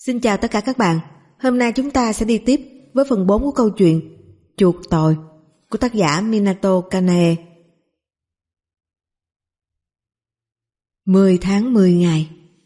Xin chào tất cả các bạn. Hôm nay chúng ta sẽ đi tiếp với phần 4 của câu chuyện Chuộc tội của tác giả Minato Kanae. 10 tháng 10 ngày.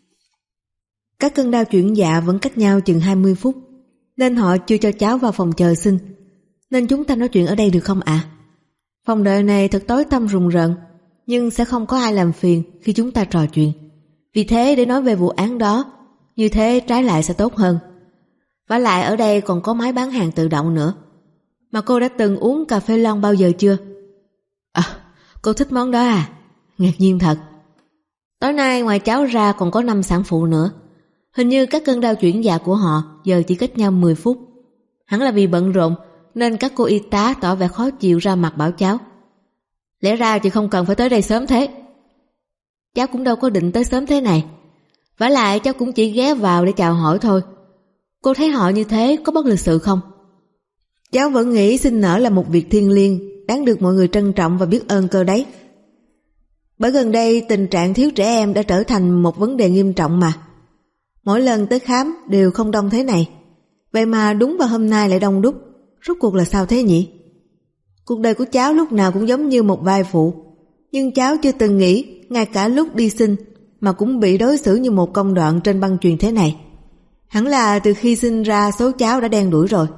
Các cơn đau chuyển dạ vẫn cách nhau chừng 20 phút, nên họ chưa cho cháu vào phòng chờ sinh. Nên chúng ta nói chuyện ở đây được không ạ? Phòng đợi này thật tối tăm rùng rợn, nhưng sẽ không có ai làm phiền khi chúng ta trò chuyện. Vì thế để nói về vụ án đó, như thế trái lại sẽ tốt hơn. Vả lại ở đây còn có máy bán hàng tự động nữa. Mà cô đã từng uống cà phê lon bao giờ chưa? À, cô thích món đó à? Ngạc nhiên thật. Tối nay ngoài cháu ra còn có 5 sản phụ nữa. Hình như các cơn đau chuyển dạ của họ giờ chỉ cách nhau 10 phút. Hẳn là vì bận rộn nên các cô y tá tỏ vẻ khó chịu ra mặt bảo cháu: lẽ ra chị không cần phải tới đây sớm thế. Cháu cũng đâu có định tới sớm thế này. Vả lại cháu cũng chỉ ghé vào để chào hỏi thôi. Cô thấy họ như thế có bất lịch sự không? Cháu vẫn nghĩ sinh nở là một việc thiêng liêng, đáng được mọi người trân trọng và biết ơn cơ đấy. Bởi gần đây tình trạng thiếu trẻ em đã trở thành một vấn đề nghiêm trọng mà. Mỗi lần tới khám đều không đông thế này. Vậy mà đúng vào hôm nay lại đông đúc. Rốt cuộc là sao thế nhỉ? Cuộc đời của cháu lúc nào cũng giống như một vai phụ. Nhưng cháu chưa từng nghĩ ngay cả lúc đi sinh mà cũng bị đối xử như một công đoạn trên băng chuyền thế này. Hẳn là từ khi sinh ra số cháu đã đen đủi rồi.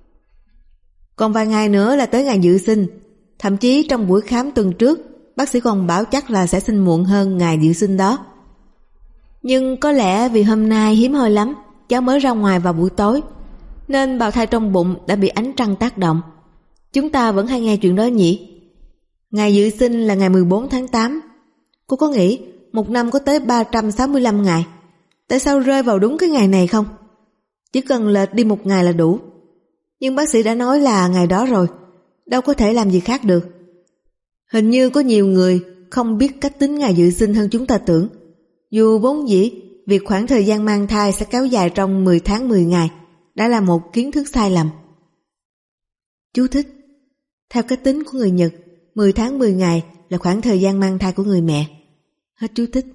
Còn vài ngày nữa là tới ngày dự sinh. Thậm chí trong buổi khám tuần trước, bác sĩ còn bảo chắc là sẽ sinh muộn hơn ngày dự sinh đó. Nhưng có lẽ vì hôm nay hiếm hoi lắm, cháu mới ra ngoài vào buổi tối, nên bào thai trong bụng đã bị ánh trăng tác động. Chúng ta vẫn hay nghe chuyện đó nhỉ? Ngày dự sinh là ngày 14 tháng 8. Cô có nghĩ một năm có tới 365 ngày, tại sao rơi vào đúng cái ngày này không? Chỉ cần lệch đi một ngày là đủ. Nhưng bác sĩ đã nói là ngày đó rồi, đâu có thể làm gì khác được. Hình như có nhiều người không biết cách tính ngày dự sinh hơn chúng ta tưởng. Dù vốn dĩ việc khoảng thời gian mang thai sẽ kéo dài trong 10 tháng 10 ngày đã là một kiến thức sai lầm. Chú thích: theo cách tính của người Nhật, 10 tháng 10 ngày là khoảng thời gian mang thai của người mẹ. Hết chú thích.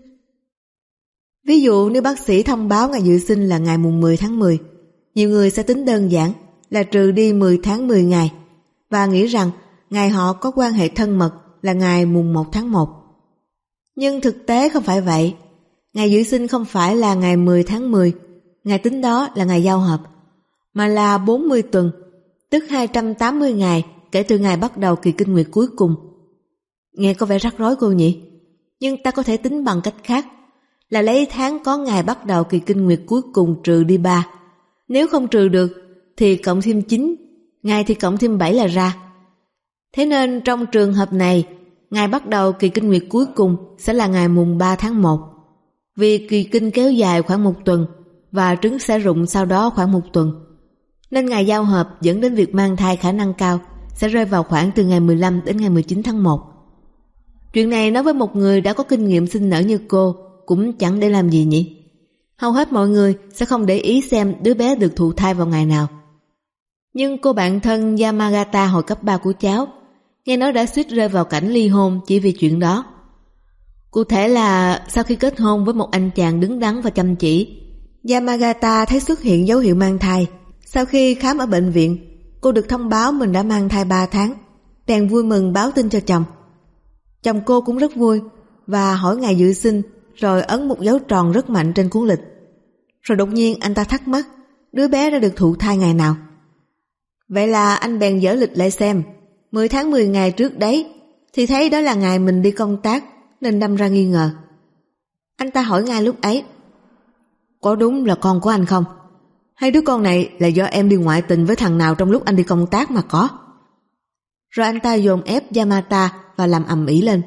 Ví dụ nếu bác sĩ thông báo ngày dự sinh là ngày mùng 10 tháng 10, nhiều người sẽ tính đơn giản là trừ đi 10 tháng 10 ngày và nghĩ rằng ngày họ có quan hệ thân mật là ngày mùng 1 tháng 1. Nhưng thực tế không phải vậy. Ngày dự sinh không phải là ngày 10 tháng 10, ngày tính đó là ngày giao hợp, mà là 40 tuần, tức 280 ngày kể từ ngày bắt đầu kỳ kinh nguyệt cuối cùng. Nghe có vẻ rắc rối cô nhỉ? Nhưng ta có thể tính bằng cách khác, là lấy tháng có ngày bắt đầu kỳ kinh nguyệt cuối cùng trừ đi 3. Nếu không trừ được thì cộng thêm 9, ngày thì cộng thêm 7 là ra. Thế nên trong trường hợp này, ngày bắt đầu kỳ kinh nguyệt cuối cùng sẽ là ngày mùng 3 tháng 1. Vì kỳ kinh kéo dài khoảng 1 tuần và trứng sẽ rụng sau đó khoảng 1 tuần, nên ngày giao hợp dẫn đến việc mang thai khả năng cao sẽ rơi vào khoảng từ ngày 15 đến ngày 19 tháng 1. Chuyện này nói với một người đã có kinh nghiệm sinh nở như cô cũng chẳng để làm gì nhỉ? Hầu hết mọi người sẽ không để ý xem đứa bé được thụ thai vào ngày nào. Nhưng cô bạn thân Yamagata hồi cấp 3 của cháu nghe nói đã suýt rơi vào cảnh ly hôn chỉ vì chuyện đó. Cụ thể là sau khi kết hôn với một anh chàng đứng đắn và chăm chỉ, Yamagata thấy xuất hiện dấu hiệu mang thai. Sau khi khám ở bệnh viện, cô được thông báo mình đã mang thai 3 tháng, bèn vui mừng báo tin cho chồng. Chồng cô cũng rất vui và hỏi ngày dự sinh, rồi ấn một dấu tròn rất mạnh trên cuốn lịch. Rồi đột nhiên anh ta thắc mắc đứa bé đã được thụ thai ngày nào. Vậy là anh bèn dở lịch lại xem, 10 tháng 10 ngày trước đấy, thì thấy đó là ngày mình đi công tác, nên đâm ra nghi ngờ. Anh ta hỏi ngay lúc ấy: có đúng là con của anh không? Hay đứa con này là do em đi ngoại tình với thằng nào trong lúc anh đi công tác mà có? Rồi anh ta dồn ép Yamata và làm ầm ĩ lên: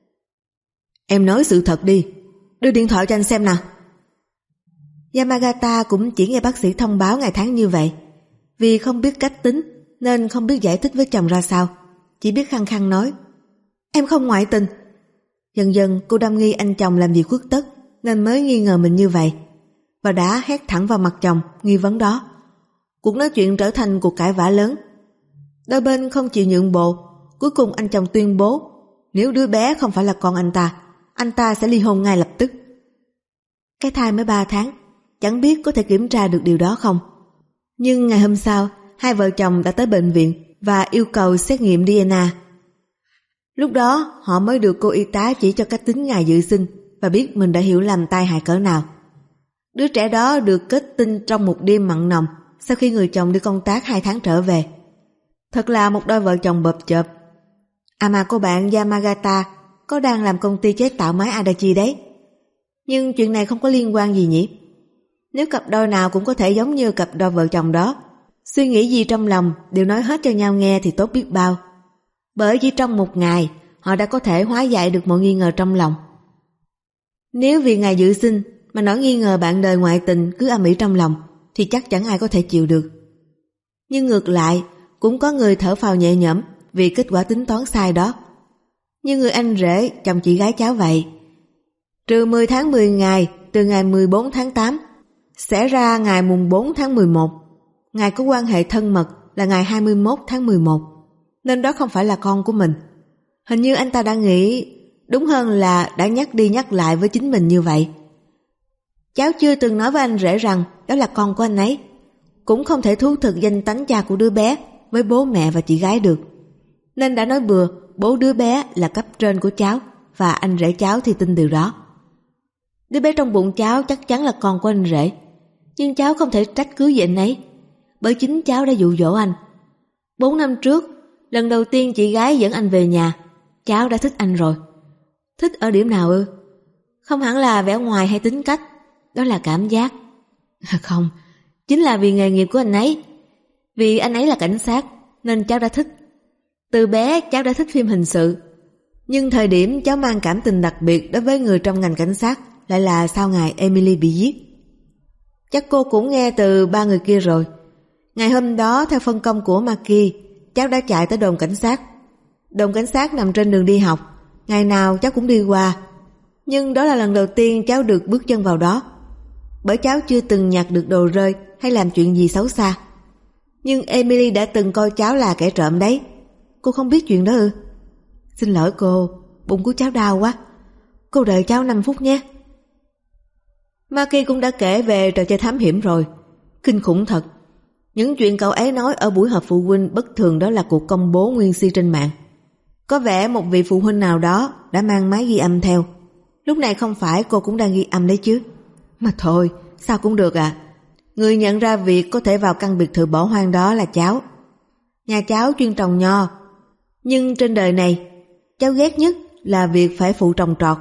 em nói sự thật đi, đưa điện thoại cho anh xem nào. Yamagata cũng chỉ nghe bác sĩ thông báo ngày tháng như vậy. Vì không biết cách tính nên không biết giải thích với chồng ra sao, chỉ biết khăng khăng nói: em không ngoại tình. Dần dần cô đâm nghi anh chồng làm gì khuất tất nên mới nghi ngờ mình như vậy, và đã hét thẳng vào mặt chồng nghi vấn đó. Cuộc nói chuyện trở thành cuộc cãi vã lớn. Đôi bên không chịu nhượng bộ. Cuối cùng anh chồng tuyên bố nếu đứa bé không phải là con anh ta sẽ ly hôn ngay lập tức. Cái thai mới 3 tháng, chẳng biết có thể kiểm tra được điều đó không. Nhưng ngày hôm sau, hai vợ chồng đã tới bệnh viện và yêu cầu xét nghiệm DNA. Lúc đó họ mới được cô y tá chỉ cho cách tính ngày dự sinh và biết mình đã hiểu lầm tai hại cỡ nào. Đứa trẻ đó được kết tinh trong một đêm mặn nồng sau khi người chồng đi công tác 2 tháng trở về. Thật là một đôi vợ chồng bập chợp. À mà cô bạn Yamagata có đang làm công ty chế tạo máy Adachi đấy. Nhưng chuyện này không có liên quan gì nhỉ? Nếu cặp đôi nào cũng có thể giống như cặp đôi vợ chồng đó, suy nghĩ gì trong lòng đều nói hết cho nhau nghe thì tốt biết bao. Bởi chỉ trong một ngày họ đã có thể hóa giải được mọi nghi ngờ trong lòng. Nếu vì ngày dự sinh mà nỗi nghi ngờ bạn đời ngoại tình cứ âm ỉ trong lòng thì chắc chẳng ai có thể chịu được. Nhưng ngược lại cũng có người thở phào nhẹ nhõm vì kết quả tính toán sai đó. Như người anh rể chồng chị gái cháu vậy. Trừ 10 tháng 10 ngày từ ngày 14 tháng 8 sẽ ra ngày mùng 4 tháng 11. Ngày có quan hệ thân mật là ngày 21 tháng 11. Nên đó không phải là con của mình. Hình như anh ta đã nghĩ, đúng hơn là đã nhắc đi nhắc lại với chính mình như vậy. Cháu chưa từng nói với anh rể rằng đó là con của anh ấy. Cũng không thể thú thực danh tánh cha của đứa bé với bố mẹ và chị gái được. Nên đã nói bừa bố đứa bé là cấp trên của cháu và anh rể cháu thì tin điều đó. Đứa bé trong bụng cháu chắc chắn là con của anh rể. Nhưng cháu không thể trách cứ về anh ấy, bởi chính cháu đã dụ dỗ anh. 4 năm trước, lần đầu tiên chị gái dẫn anh về nhà, cháu đã thích anh rồi. Thích ở điểm nào ư? Không hẳn là vẻ ngoài hay tính cách, đó là cảm giác. Không, chính là vì nghề nghiệp của anh ấy. Vì anh ấy là cảnh sát nên cháu đã thích. Từ bé cháu đã thích phim hình sự. Nhưng thời điểm cháu mang cảm tình đặc biệt đối với người trong ngành cảnh sát lại là sau ngày Emily bị giết. Chắc cô cũng nghe từ ba người kia rồi. Ngày hôm đó theo phân công của Maki, cháu đã chạy tới đồn cảnh sát. Đồn cảnh sát nằm trên đường đi học, ngày nào cháu cũng đi qua. Nhưng đó là lần đầu tiên cháu được bước chân vào đó. Bởi cháu chưa từng nhặt được đồ rơi hay làm chuyện gì xấu xa. Nhưng Emily đã từng coi cháu là kẻ trộm đấy. Cô không biết chuyện đó ư? Xin lỗi cô, bụng của cháu đau quá. Cô đợi cháu 5 phút nhé. Maki cũng đã kể về trò chơi thám hiểm rồi. Kinh khủng thật. Những chuyện cậu ấy nói ở buổi họp phụ huynh bất thường đó là cuộc công bố nguyên si trên mạng. Có vẻ một vị phụ huynh nào đó đã mang máy ghi âm theo. Lúc này không phải cô cũng đang ghi âm đấy chứ. Mà thôi, sao cũng được à. Người nhận ra việc có thể vào căn biệt thự bỏ hoang đó là cháu. Nhà cháu chuyên trồng nho. Nhưng trên đời này, cháu ghét nhất là việc phải phụ trồng trọt.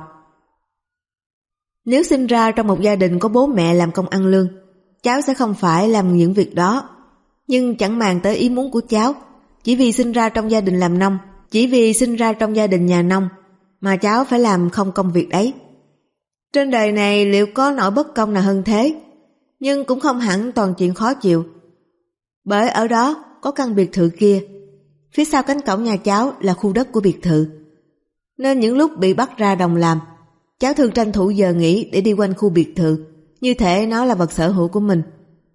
Nếu sinh ra trong một gia đình có bố mẹ làm công ăn lương, cháu sẽ không phải làm những việc đó. Nhưng chẳng màng tới ý muốn của cháu. Chỉ vì sinh ra trong gia đình làm nông, chỉ vì sinh ra trong gia đình nhà nông mà cháu phải làm không công việc ấy. Trên đời này liệu có nỗi bất công nào hơn thế? Nhưng cũng không hẳn toàn chuyện khó chịu. Bởi ở đó có căn biệt thự kia. Phía sau cánh cổng nhà cháu là khu đất của biệt thự. Nên những lúc bị bắt ra đồng làm, cháu thường tranh thủ giờ nghỉ để đi quanh khu biệt thự, như thể nó là vật sở hữu của mình.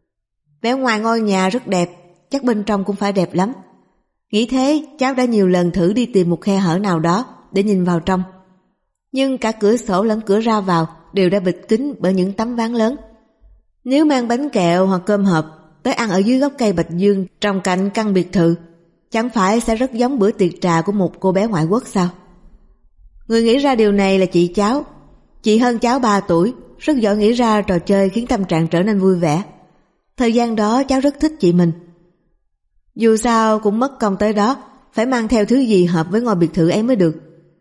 Vẻ ngoài ngôi nhà rất đẹp, chắc bên trong cũng phải đẹp lắm. Nghĩ thế, cháu đã nhiều lần thử đi tìm một khe hở nào đó để nhìn vào trong. Nhưng cả cửa sổ lẫn cửa ra vào đều đã bịt kín bởi những tấm ván lớn. Nếu mang bánh kẹo hoặc cơm hộp tới ăn ở dưới gốc cây bạch dương trong cạnh căn biệt thự, chẳng phải sẽ rất giống bữa tiệc trà của một cô bé ngoại quốc sao? Người nghĩ ra điều này là chị cháu. Chị hơn cháu 3 tuổi, rất giỏi nghĩ ra trò chơi khiến tâm trạng trở nên vui vẻ. Thời gian đó cháu rất thích chị mình. Dù sao cũng mất công tới đó, phải mang theo thứ gì hợp với ngôi biệt thự ấy mới được.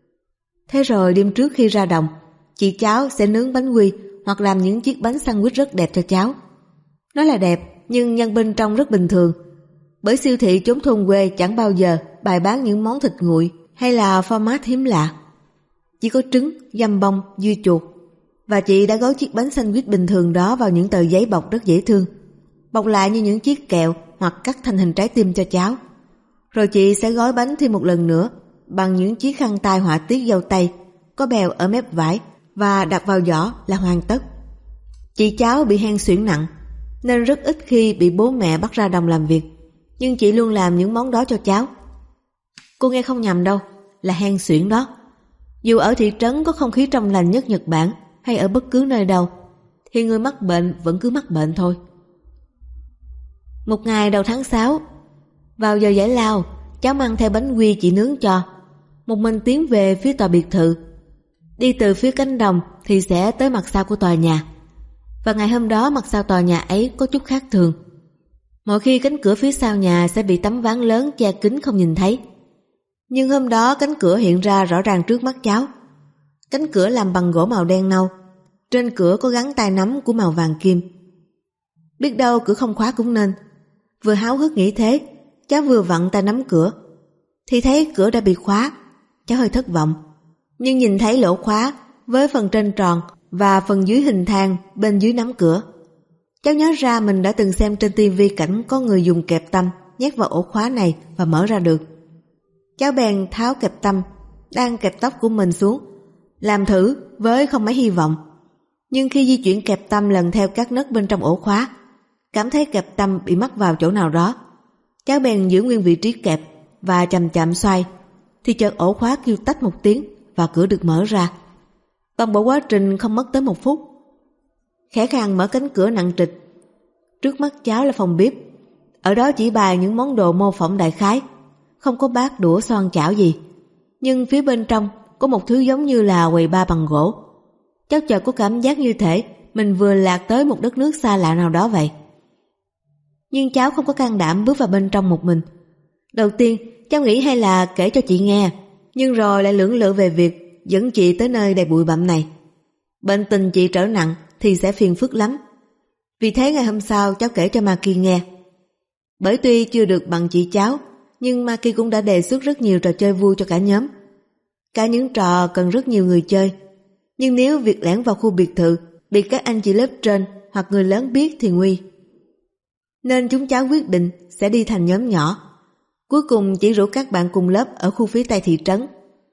Thế rồi đêm trước khi ra đồng, chị cháu sẽ nướng bánh quy hoặc làm những chiếc bánh sandwich rất đẹp cho cháu. Nó là đẹp, nhưng nhân bên trong rất bình thường. Bởi siêu thị chốn thôn quê chẳng bao giờ bày bán những món thịt nguội hay là format hiếm lạ. Chỉ có trứng, dăm bông, dưa chuột. Và chị đã gói chiếc bánh sandwich bình thường đó vào những tờ giấy bọc rất dễ thương, bọc lại như những chiếc kẹo hoặc cắt thành hình trái tim cho cháu. Rồi chị sẽ gói bánh thêm một lần nữa bằng những chiếc khăn tay họa tiết dâu tây có bèo ở mép vải và đặt vào giỏ là hoàn tất. Chị cháu bị hen suyễn nặng nên rất ít khi bị bố mẹ bắt ra đồng làm việc, nhưng chị luôn làm những món đó cho cháu. Cô nghe không nhầm đâu, là hen suyễn đó. Dù ở thị trấn có không khí trong lành nhất Nhật Bản hay ở bất cứ nơi đâu, thì người mắc bệnh vẫn cứ mắc bệnh thôi. Một ngày đầu tháng 6, vào giờ giải lao, cháu mang theo bánh quy chị nướng cho, một mình tiến về phía tòa biệt thự. Đi từ phía cánh đồng thì sẽ tới mặt sau của tòa nhà. Và ngày hôm đó mặt sau tòa nhà ấy có chút khác thường. Mỗi khi cánh cửa phía sau nhà sẽ bị tấm ván lớn che kín không nhìn thấy. Nhưng hôm đó cánh cửa hiện ra rõ ràng trước mắt cháu. Cánh cửa làm bằng gỗ màu đen nâu. Trên cửa có gắn tay nắm của màu vàng kim. Biết đâu cửa không khóa cũng nên. Vừa háo hức nghĩ thế, cháu vừa vặn tay nắm cửa thì thấy cửa đã bị khóa. Cháu hơi thất vọng, nhưng nhìn thấy lỗ khóa với phần trên tròn và phần dưới hình thang bên dưới nắm cửa. Cháu nhớ ra mình đã từng xem trên tivi cảnh có người dùng kẹp tăm nhét vào ổ khóa này và mở ra được. Cháu bèn tháo kẹp tăm đang kẹp tóc của mình xuống, làm thử với không mấy hy vọng. Nhưng khi di chuyển kẹp tăm lần theo các nấc bên trong ổ khóa, cảm thấy kẹp tăm bị mắc vào chỗ nào đó. Cháu bèn giữ nguyên vị trí kẹp và chậm chậm xoay, thì chợt ổ khóa kêu tách một tiếng và cửa được mở ra. Toàn bộ quá trình không mất tới 1 phút. Khẽ khàng mở cánh cửa nặng trịch. Trước mắt cháu là phòng bếp. Ở đó chỉ bày những món đồ mô phỏng đại khái, không có bát đũa xoăn chảo gì. Nhưng phía bên trong có một thứ giống như là quầy bar bằng gỗ. Cháu chợt có cảm giác như thể mình vừa lạc tới một đất nước xa lạ nào đó vậy. Nhưng cháu không có can đảm bước vào bên trong một mình. Đầu tiên cháu nghĩ hay là kể cho chị nghe, nhưng rồi lại lưỡng lự về việc dẫn chị tới nơi đầy bụi bặm này. Bệnh tình chị trở nặng thì sẽ phiền phức lắm. Vì thế ngày hôm sau cháu kể cho Maki nghe. Bởi tuy chưa được bằng chị cháu, nhưng Maki cũng đã đề xuất rất nhiều trò chơi vui cho cả nhóm. Cả những trò cần rất nhiều người chơi. Nhưng nếu việc lẻn vào khu biệt thự bị các anh chị lớp trên hoặc người lớn biết thì nguy. Nên chúng cháu quyết định sẽ đi thành nhóm nhỏ. Cuối cùng chỉ rủ các bạn cùng lớp ở khu phía Tây thị trấn.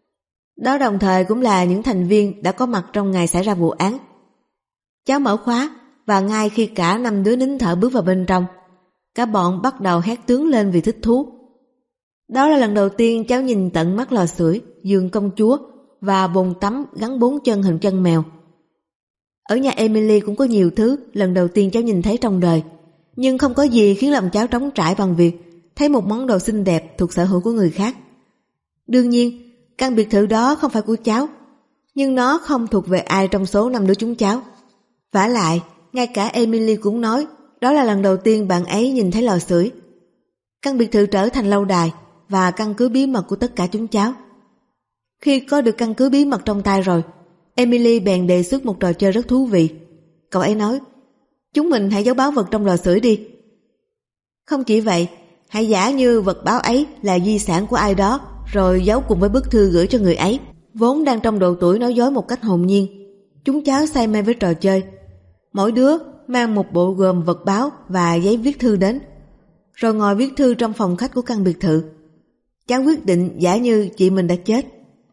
Đó đồng thời cũng là những thành viên đã có mặt trong ngày xảy ra vụ án. Cháu mở khóa và ngay khi cả 5 đứa nín thở bước vào bên trong, cả bọn bắt đầu hét tướng lên vì thích thú. Đó là lần đầu tiên cháu nhìn tận mắt lò sưởi, giường công chúa và bồn tắm gắn 4 chân hình chân mèo. Ở nhà Emily cũng có nhiều thứ lần đầu tiên cháu nhìn thấy trong đời, nhưng không có gì khiến lòng cháu trống trải bằng việc thấy một món đồ xinh đẹp thuộc sở hữu của người khác. Đương nhiên, căn biệt thự đó không phải của cháu, nhưng nó không thuộc về ai trong số 5 đứa chúng cháu. Vả lại, ngay cả Emily cũng nói đó là lần đầu tiên bạn ấy nhìn thấy lò sưởi. Căn biệt thự trở thành lâu đài và căn cứ bí mật của tất cả chúng cháu. Khi có được căn cứ bí mật trong tay rồi, Emily bèn đề xuất một trò chơi rất thú vị. Cậu ấy nói, chúng mình hãy giấu báu vật trong lò sưởi đi. Không chỉ vậy, hãy giả như vật báo ấy là di sản của ai đó, rồi giấu cùng với bức thư gửi cho người ấy, vốn đang trong độ tuổi nói dối một cách hồn nhiên. Chúng cháu say mê với trò chơi. Mỗi đứa mang một bộ gồm vật báo và giấy viết thư đến, rồi ngồi viết thư trong phòng khách của căn biệt thự. Cháu quyết định giả như chị mình đã chết.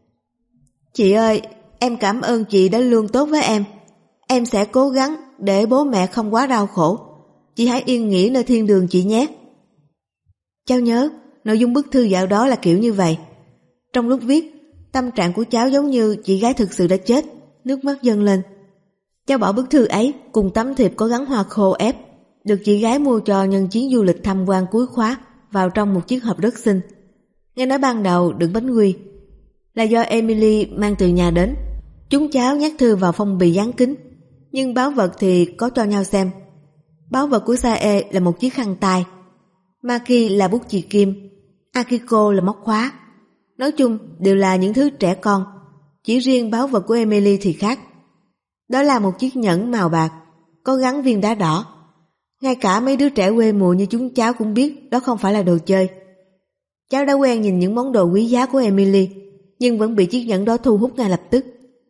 Chị ơi, em cảm ơn chị đã luôn tốt với em. Em sẽ cố gắng để bố mẹ không quá đau khổ. Chị hãy yên nghỉ nơi thiên đường chị nhé. Cháu nhớ, nội dung bức thư dạo đó là kiểu như vậy. Trong lúc viết, tâm trạng của cháu giống như chị gái thực sự đã chết, nước mắt dâng lên. Cháu bỏ bức thư ấy cùng tấm thiệp có gắn hoa khô ép, được chị gái mua cho nhân chuyến du lịch tham quan cuối khóa, vào trong một chiếc hộp rất xinh. Nghe nói ban đầu đựng bánh quy, là do Emily mang từ nhà đến. Chúng cháu nhét thư vào phong bì dán kính, nhưng báu vật thì có cho nhau xem. Báu vật của Sae là một chiếc khăn tay, Maki là bút chì kim, Akiko là móc khóa. Nói chung đều là những thứ trẻ con. Chỉ riêng báu vật của Emily thì khác. Đó là một chiếc nhẫn màu bạc, có gắn viên đá đỏ. Ngay cả mấy đứa trẻ quê mùa như chúng cháu cũng biết đó không phải là đồ chơi. Cháu đã quen nhìn những món đồ quý giá của Emily, nhưng vẫn bị chiếc nhẫn đó thu hút ngay lập tức.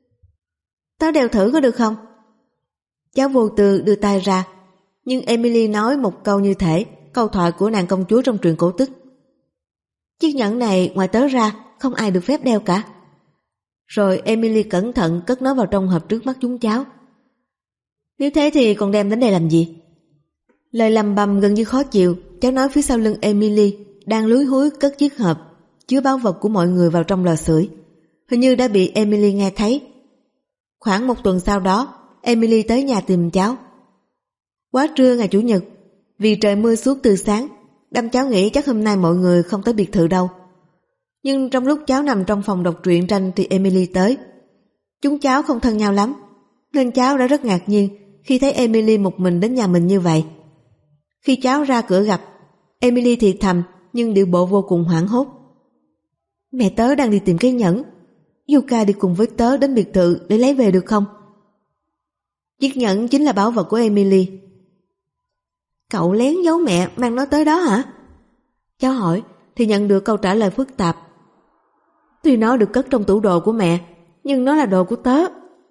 Tớ đeo thử có được không? Cháu vô tư đưa tay ra, nhưng Emily nói một câu như thể câu thoại của nàng công chúa trong truyện cổ tích. Chiếc nhẫn này ngoài tớ ra không ai được phép đeo cả. Rồi Emily cẩn thận cất nó vào trong hộp trước mắt chúng cháu. Nếu thế thì còn đem đến đây làm gì? Lời lầm bầm gần như khó chịu, cháu nói phía sau lưng Emily đang lúi húi cất chiếc hộp chứa báu vật của mọi người vào trong lò sưởi. Hình như đã bị Emily nghe thấy. Khoảng 1 tuần sau đó, Emily tới nhà tìm cháu. Quá trưa ngày Chủ nhật, vì trời mưa suốt từ sáng, đâm cháu nghĩ chắc hôm nay mọi người không tới biệt thự đâu. Nhưng trong lúc cháu nằm trong phòng đọc truyện tranh thì Emily tới. Chúng cháu không thân nhau lắm, nên cháu đã rất ngạc nhiên khi thấy Emily một mình đến nhà mình như vậy. Khi cháu ra cửa gặp, Emily thì thầm nhưng điệu bộ vô cùng hoảng hốt. Mẹ tớ đang đi tìm cái nhẫn. Yuka đi cùng với tớ đến biệt thự để lấy về được không? Chiếc nhẫn chính là báu vật của Emily. Cậu lén giấu mẹ mang nó tới đó hả? Cháu hỏi thì nhận được câu trả lời phức tạp. Tuy nó được cất trong tủ đồ của mẹ, nhưng nó là đồ của tớ.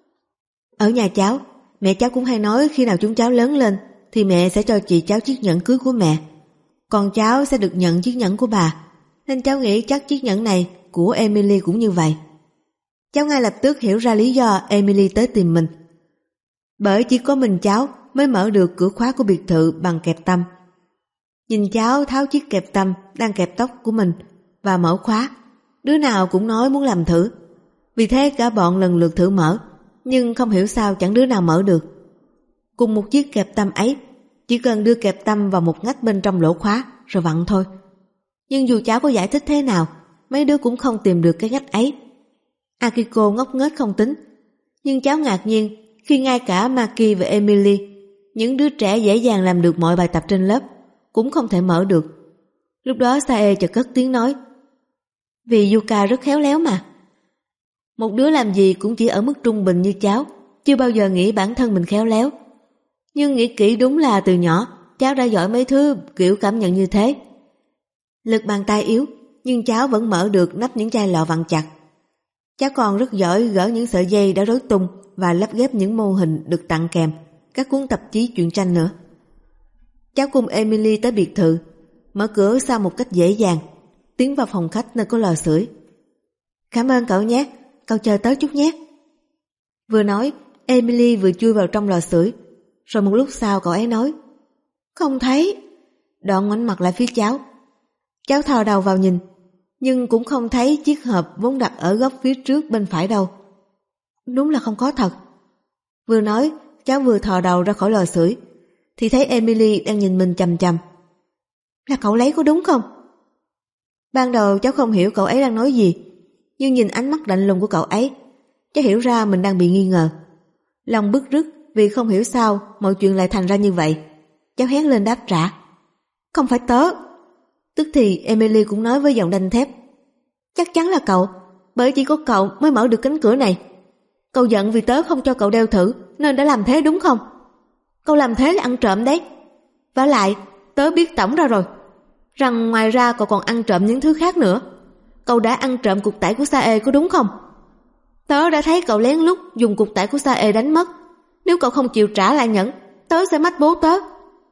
Ở nhà cháu, mẹ cháu cũng hay nói khi nào chúng cháu lớn lên thì mẹ sẽ cho chị cháu chiếc nhẫn cưới của mẹ, còn cháu sẽ được nhận chiếc nhẫn của bà. Nên cháu nghĩ chắc chiếc nhẫn này của Emily cũng như vậy. Cháu ngay lập tức hiểu ra lý do Emily tới tìm mình. Bởi chỉ có mình cháu mới mở được cửa khóa của biệt thự bằng kẹp tăm. Nhìn cháu tháo chiếc kẹp tăm đang kẹp tóc của mình và mở khóa, đứa nào cũng nói muốn làm thử. Vì thế cả bọn lần lượt thử mở, nhưng không hiểu sao chẳng đứa nào mở được. Cùng một chiếc kẹp tăm ấy, chỉ cần đưa kẹp tăm vào một ngách bên trong lỗ khóa rồi vặn thôi. Nhưng dù cháu có giải thích thế nào, mấy đứa cũng không tìm được cái ngách ấy. Akiko ngốc nghếch không tính, nhưng cháu ngạc nhiên khi ngay cả Maki và Emily, những đứa trẻ dễ dàng làm được mọi bài tập trên lớp, cũng không thể mở được. Lúc đó Sae chợt cất tiếng nói, vì Yuka rất khéo léo mà. Một đứa làm gì cũng chỉ ở mức trung bình như cháu, chưa bao giờ nghĩ bản thân mình khéo léo. Nhưng nghĩ kỹ đúng là từ nhỏ cháu đã giỏi mấy thứ kiểu cảm nhận như thế. Lực bàn tay yếu, nhưng cháu vẫn mở được nắp những chai lọ vặn chặt. Cháu còn rất giỏi gỡ những sợi dây đã rối tung và lắp ghép những mô hình được tặng kèm các cuốn tạp chí truyện tranh nữa. Cháu cùng Emily tới biệt thự, mở cửa sau một cách dễ dàng, tiến vào phòng khách nơi có lò sưởi. Cảm ơn cậu nhé, cậu chờ tớ chút nhé. Vừa nói, Emily vừa chui vào trong lò sưởi, rồi một lúc sau cậu ấy nói, không thấy. Đoạn ngoảnh mặt lại phía cháu. Cháu thò đầu vào nhìn, nhưng cũng không thấy chiếc hộp vốn đặt ở góc phía trước bên phải đâu. Đúng là không có thật. Vừa nói, cháu vừa thò đầu ra khỏi lò sưởi, thì thấy Emily đang nhìn mình chằm chằm. Là cậu lấy có đúng không? Ban đầu cháu không hiểu cậu ấy đang nói gì, nhưng nhìn ánh mắt lạnh lùng của cậu ấy, cháu hiểu ra mình đang bị nghi ngờ. Lòng bứt rứt vì không hiểu sao mọi chuyện lại thành ra như vậy. Cháu hét lên đáp trả, không phải tớ. Tức thì Emily cũng nói với giọng đanh thép, chắc chắn là cậu, bởi chỉ có cậu mới mở được cánh cửa này. Cậu giận vì tớ không cho cậu đeo thử nên đã làm thế đúng không? Cậu làm thế là ăn trộm đấy. Vả lại, tớ biết tổng ra rồi, rằng ngoài ra cậu còn ăn trộm những thứ khác nữa. Cậu đã ăn trộm cục tẩy của Sae có đúng không? Tớ đã thấy cậu lén lút dùng cục tẩy của Sae đánh mất. Nếu cậu không chịu trả lại nhẫn, tớ sẽ mách bố tớ.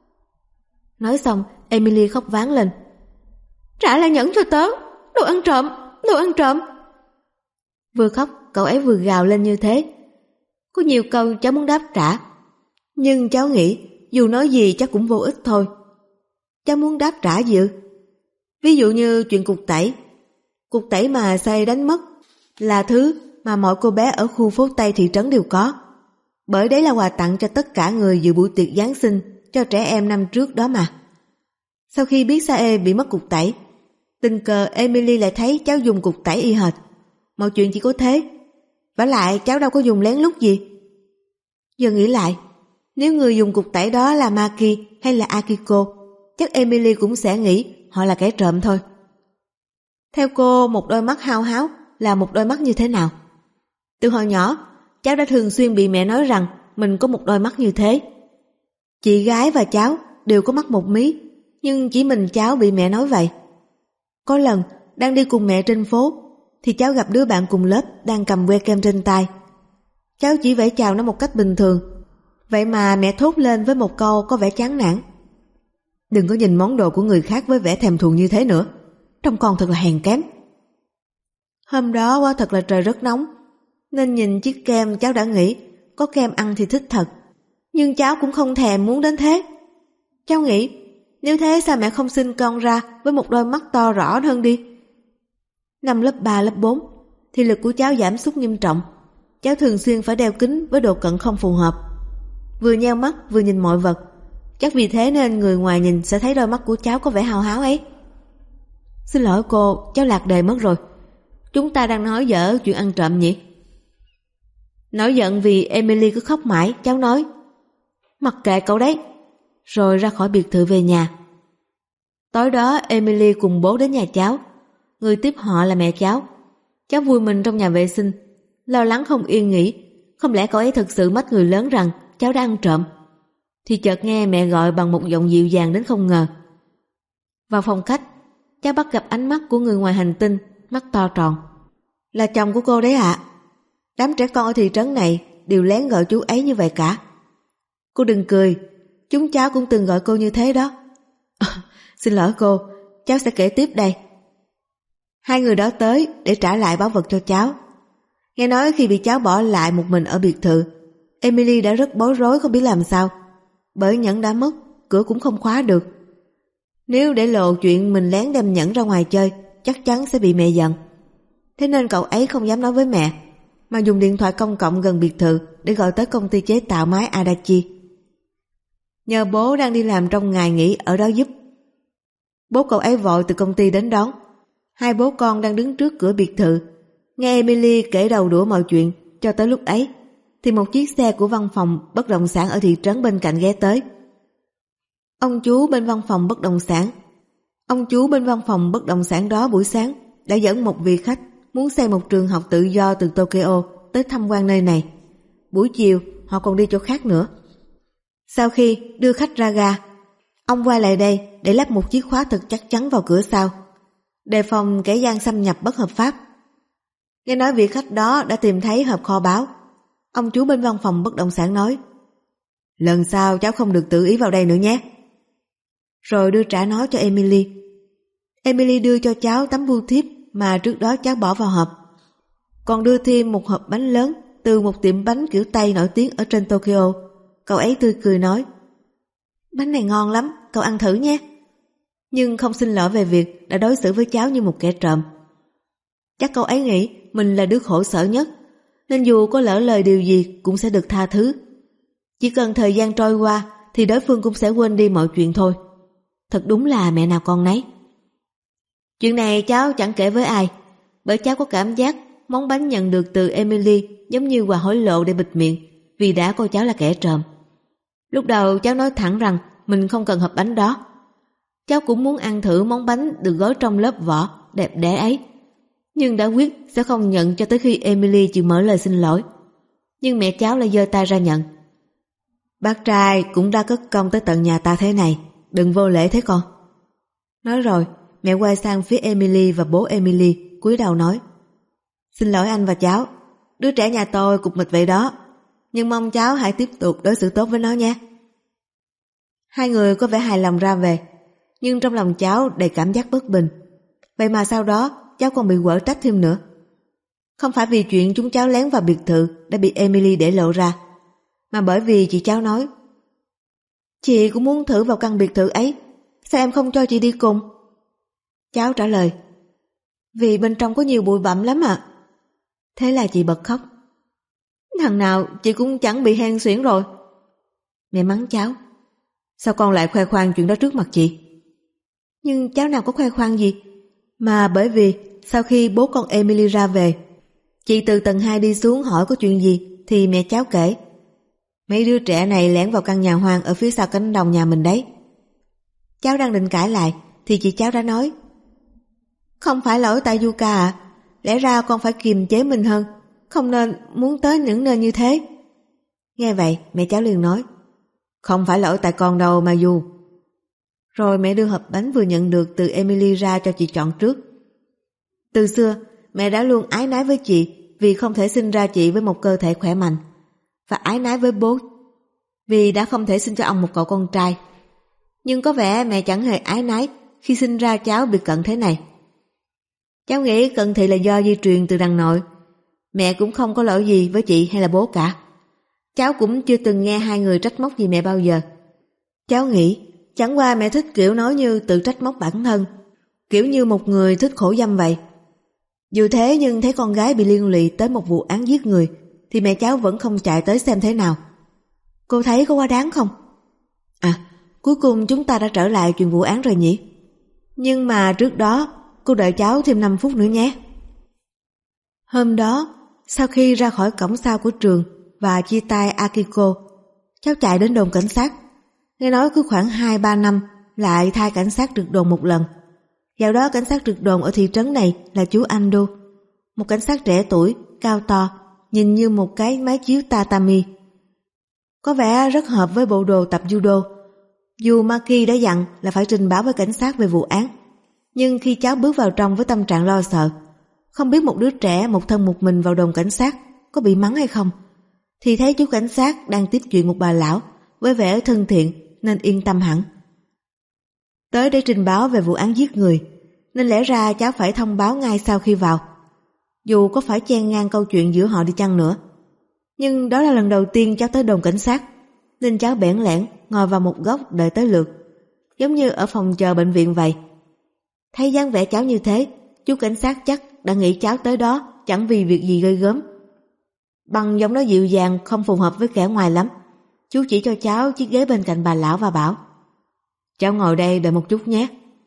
Nói xong, Emily khóc váng lên. Trả lại nhẫn cho tớ, đồ ăn trộm, đồ ăn trộm. Vừa khóc, cậu ấy vừa gào lên như thế. Có nhiều câu cháu muốn đáp trả, nhưng cháu nghĩ dù nói gì chắc cũng vô ích thôi. Cháu muốn đáp trả gì ư? Ví dụ như chuyện cục tẩy. Cục tẩy mà Sae đánh mất là thứ mà mọi cô bé ở khu phố Tây thị trấn đều có, bởi đấy là quà tặng cho tất cả người dự buổi tiệc Giáng sinh cho trẻ em năm trước đó mà. Sau khi biết Sae bị mất cục tẩy, tình cờ Emily lại thấy cháu dùng cục tẩy y hệt. Mọi chuyện chỉ có thế. Vả lại cháu đâu có dùng lén lút gì. Giờ nghĩ lại, nếu người dùng cục tẩy đó là Maki hay là Akiko, chắc Emily cũng sẽ nghĩ họ là kẻ trộm thôi. Theo cô, một đôi mắt hao háo là một đôi mắt như thế nào? Từ hồi nhỏ, cháu đã thường xuyên bị mẹ nói rằng mình có một đôi mắt như thế. Chị gái và cháu đều có mắt một mí, nhưng chỉ mình cháu bị mẹ nói vậy. Có lần, đang đi cùng mẹ trên phố, thì cháu gặp đứa bạn cùng lớp đang cầm que kem trên tay. Cháu chỉ vẫy chào nó một cách bình thường, vậy mà mẹ thốt lên với một câu có vẻ chán nản. Đừng có nhìn món đồ của người khác với vẻ thèm thuồng như thế nữa, trông con thật là hèn kém. Hôm đó quả thật là trời rất nóng, nên nhìn chiếc kem cháu đã nghĩ có kem ăn thì thích thật. Nhưng cháu cũng không thèm muốn đến thế. Cháu nghĩ nếu thế sao mẹ không sinh con ra với một đôi mắt to rõ hơn đi. Năm lớp 3, lớp 4 thì lực của cháu giảm sút nghiêm trọng. Cháu thường xuyên phải đeo kính với độ cận không phù hợp. vừa nheo mắt vừa nhìn mọi vật. Chắc vì thế nên người ngoài nhìn sẽ thấy đôi mắt của cháu có vẻ hao háo ấy. Xin lỗi cô, cháu lạc đề mất rồi. Chúng ta đang nói dở chuyện ăn trộm nhỉ? Nổi giận vì Emily cứ khóc mãi, cháu nói mặc kệ cậu đấy, rồi ra khỏi biệt thự về nhà. Tối đó Emily cùng bố đến nhà cháu. Người tiếp họ là mẹ cháu. Cháu vui mình trong nhà vệ sinh, lo lắng không yên nghỉ, không lẽ cậu ấy thực sự mách người lớn rằng cháu đã ăn trộm. Thì chợt nghe mẹ gọi bằng một giọng dịu dàng đến không ngờ. Vào phòng khách, cháu bắt gặp ánh mắt của người ngoài hành tinh, mắt to tròn. Là chồng của cô đấy ạ. Đám trẻ con ở thị trấn này đều lén gọi chú ấy như vậy cả. Cô đừng cười, chúng cháu cũng từng gọi cô như thế đó. Xin lỗi cô, cháu sẽ kể tiếp đây. Hai người đó tới để trả lại báu vật cho cháu. Nghe nói khi bị cháu bỏ lại một mình ở biệt thự, Emily đã rất bối rối không biết làm sao. Bởi nhẫn đã mất, cửa cũng không khóa được. Nếu để lộ chuyện mình lén đem nhẫn ra ngoài chơi, chắc chắn sẽ bị mẹ giận. Thế nên cậu ấy không dám nói với mẹ, mà dùng điện thoại công cộng gần biệt thự để gọi tới công ty chế tạo máy Adachi. Nhờ bố đang đi làm trong ngày nghỉ ở đó giúp. Bố cậu ấy vội từ công ty đến đón. Hai bố con đang đứng trước cửa biệt thự, nghe Emily kể đầu đũa mọi chuyện. Cho tới lúc ấy thì một chiếc xe của văn phòng bất động sản ở thị trấn bên cạnh ghé tới. Ông chú bên văn phòng bất động sản đó buổi sáng đã dẫn một vị khách muốn xây một trường học tự do từ Tokyo tới tham quan nơi này. Buổi chiều họ còn đi chỗ khác nữa. Sau khi đưa khách ra ga, ông quay lại đây để lắp một chiếc khóa thật chắc chắn vào cửa sau, đề phòng kẻ gian xâm nhập bất hợp pháp. Nghe nói vị khách đó đã tìm thấy hộp kho báu. Ông chú bên văn phòng bất động sản nói: lần sau cháu không được tự ý vào đây nữa nhé. Rồi đưa trả nó cho Emily. Emily đưa cho cháu tấm bưu thiếp mà trước đó cháu bỏ vào hộp, còn đưa thêm một hộp bánh lớn từ một tiệm bánh kiểu Tây nổi tiếng ở trên Tokyo. Cậu ấy tươi cười nói: bánh này ngon lắm, cậu ăn thử nhé. Nhưng không xin lỗi về việc đã đối xử với cháu như một kẻ trộm. Chắc cậu ấy nghĩ mình là đứa khổ sở nhất, nên dù có lỡ lời điều gì cũng sẽ được tha thứ. Chỉ cần thời gian trôi qua thì đối phương cũng sẽ quên đi mọi chuyện thôi. Thật đúng là mẹ nào con nấy. Chuyện này cháu chẳng kể với ai, bởi cháu có cảm giác món bánh nhận được từ Emily giống như quà hối lộ để bịt miệng, vì đã coi cháu là kẻ trộm. Lúc đầu cháu nói thẳng rằng mình không cần hộp bánh đó. Cháu cũng muốn ăn thử món bánh được gói trong lớp vỏ đẹp đẽ ấy, nhưng đã quyết sẽ không nhận cho tới khi Emily chịu mở lời xin lỗi. Nhưng mẹ cháu lại giơ tay ra nhận. Bác trai cũng đã cất công tới tận nhà ta thế này, đừng vô lễ thế con. Nói rồi mẹ quay sang phía Emily và bố Emily, cúi đầu nói: xin lỗi anh và cháu, đứa trẻ nhà tôi cục mịch vậy đó, nhưng mong cháu hãy tiếp tục đối xử tốt với nó nhé. Hai người có vẻ hài lòng ra về, nhưng trong lòng cháu đầy cảm giác bất bình. Vậy mà sau đó cháu còn bị quở trách thêm nữa. Không phải vì chuyện chúng cháu lén vào biệt thự đã bị Emily để lộ ra, mà bởi vì chị cháu nói: chị cũng muốn thử vào căn biệt thự ấy, sao em không cho chị đi cùng? Cháu trả lời: vì bên trong có nhiều bụi bặm lắm ạ. Thế là chị bật khóc. Thằng nào chị cũng chẳng bị hen suyễn rồi. Mẹ mắng cháu: sao con lại khoe khoang chuyện đó trước mặt chị? Nhưng cháu nào có khoe khoang gì, mà bởi vì sau khi bố con Emily ra về, chị từ tầng 2 đi xuống hỏi có chuyện gì thì mẹ cháu kể: mấy đứa trẻ này lẻn vào căn nhà hoang ở phía sau cánh đồng nhà mình đấy. Cháu đang định cãi lại thì chị cháu đã nói: không phải lỗi tại Yuka à, lẽ ra con phải kiềm chế mình hơn, không nên muốn tới những nơi như thế. Nghe vậy mẹ cháu liền nói: không phải lỗi tại con đâu mà Du. Rồi mẹ đưa hộp bánh vừa nhận được từ Emily ra cho chị chọn trước. Từ xưa mẹ đã luôn áy náy với chị vì không thể sinh ra chị với một cơ thể khỏe mạnh, và áy náy với bố vì đã không thể sinh cho ông một cậu con trai. Nhưng có vẻ mẹ chẳng hề áy náy khi sinh ra cháu bị cận thế này. Cháu nghĩ cận thị là do di truyền từ đằng nội. Mẹ cũng không có lỗi gì với chị hay là bố cả. Cháu cũng chưa từng nghe hai người trách móc gì mẹ bao giờ. Cháu nghĩ chẳng qua mẹ thích kiểu nói như tự trách móc bản thân, kiểu như một người thích khổ dâm vậy. Dù thế nhưng thấy con gái bị liên lụy tới một vụ án giết người thì mẹ cháu vẫn không chạy tới xem thế nào. Cô thấy có quá đáng không? À, cuối cùng chúng ta đã trở lại chuyện vụ án rồi nhỉ? Nhưng mà trước đó, cô đợi cháu thêm 5 phút nữa nhé. Hôm đó, sau khi ra khỏi cổng sau của trường và chia tay Akiko, cháu chạy đến đồn cảnh sát. Nghe nói cứ khoảng 2-3 năm lại thay cảnh sát trực đồn một lần. Dạo đó cảnh sát trực đồn ở thị trấn này là chú Ando, một cảnh sát trẻ tuổi, cao to, nhìn như một cái máy chiếu tatami. Có vẻ rất hợp với bộ đồ tập judo. Dù Maki đã dặn là phải trình báo với cảnh sát về vụ án, nhưng khi cháu bước vào trong với tâm trạng lo sợ, không biết một đứa trẻ một thân một mình vào đồn cảnh sát có bị mắng hay không, thì thấy chú cảnh sát đang tiếp chuyện một bà lão với vẻ thân thiện nên yên tâm hẳn. Tới để trình báo về vụ án giết người, nên lẽ ra cháu phải thông báo ngay sau khi vào, dù có phải chen ngang câu chuyện giữa họ đi chăng nữa. Nhưng đó là lần đầu tiên cháu tới đồn cảnh sát, nên cháu bẽn lẽn ngồi vào một góc đợi tới lượt, giống như ở phòng chờ bệnh viện vậy. Thấy dáng vẻ cháu như thế, chú cảnh sát chắc đã nghĩ cháu tới đó chẳng vì việc gì ghê gớm. Bằng giọng nói dịu dàng không phù hợp với kẻ ngoài lắm, chú chỉ cho cháu chiếc ghế bên cạnh bà lão và bảo: cháu ngồi đây đợi một chút nhé.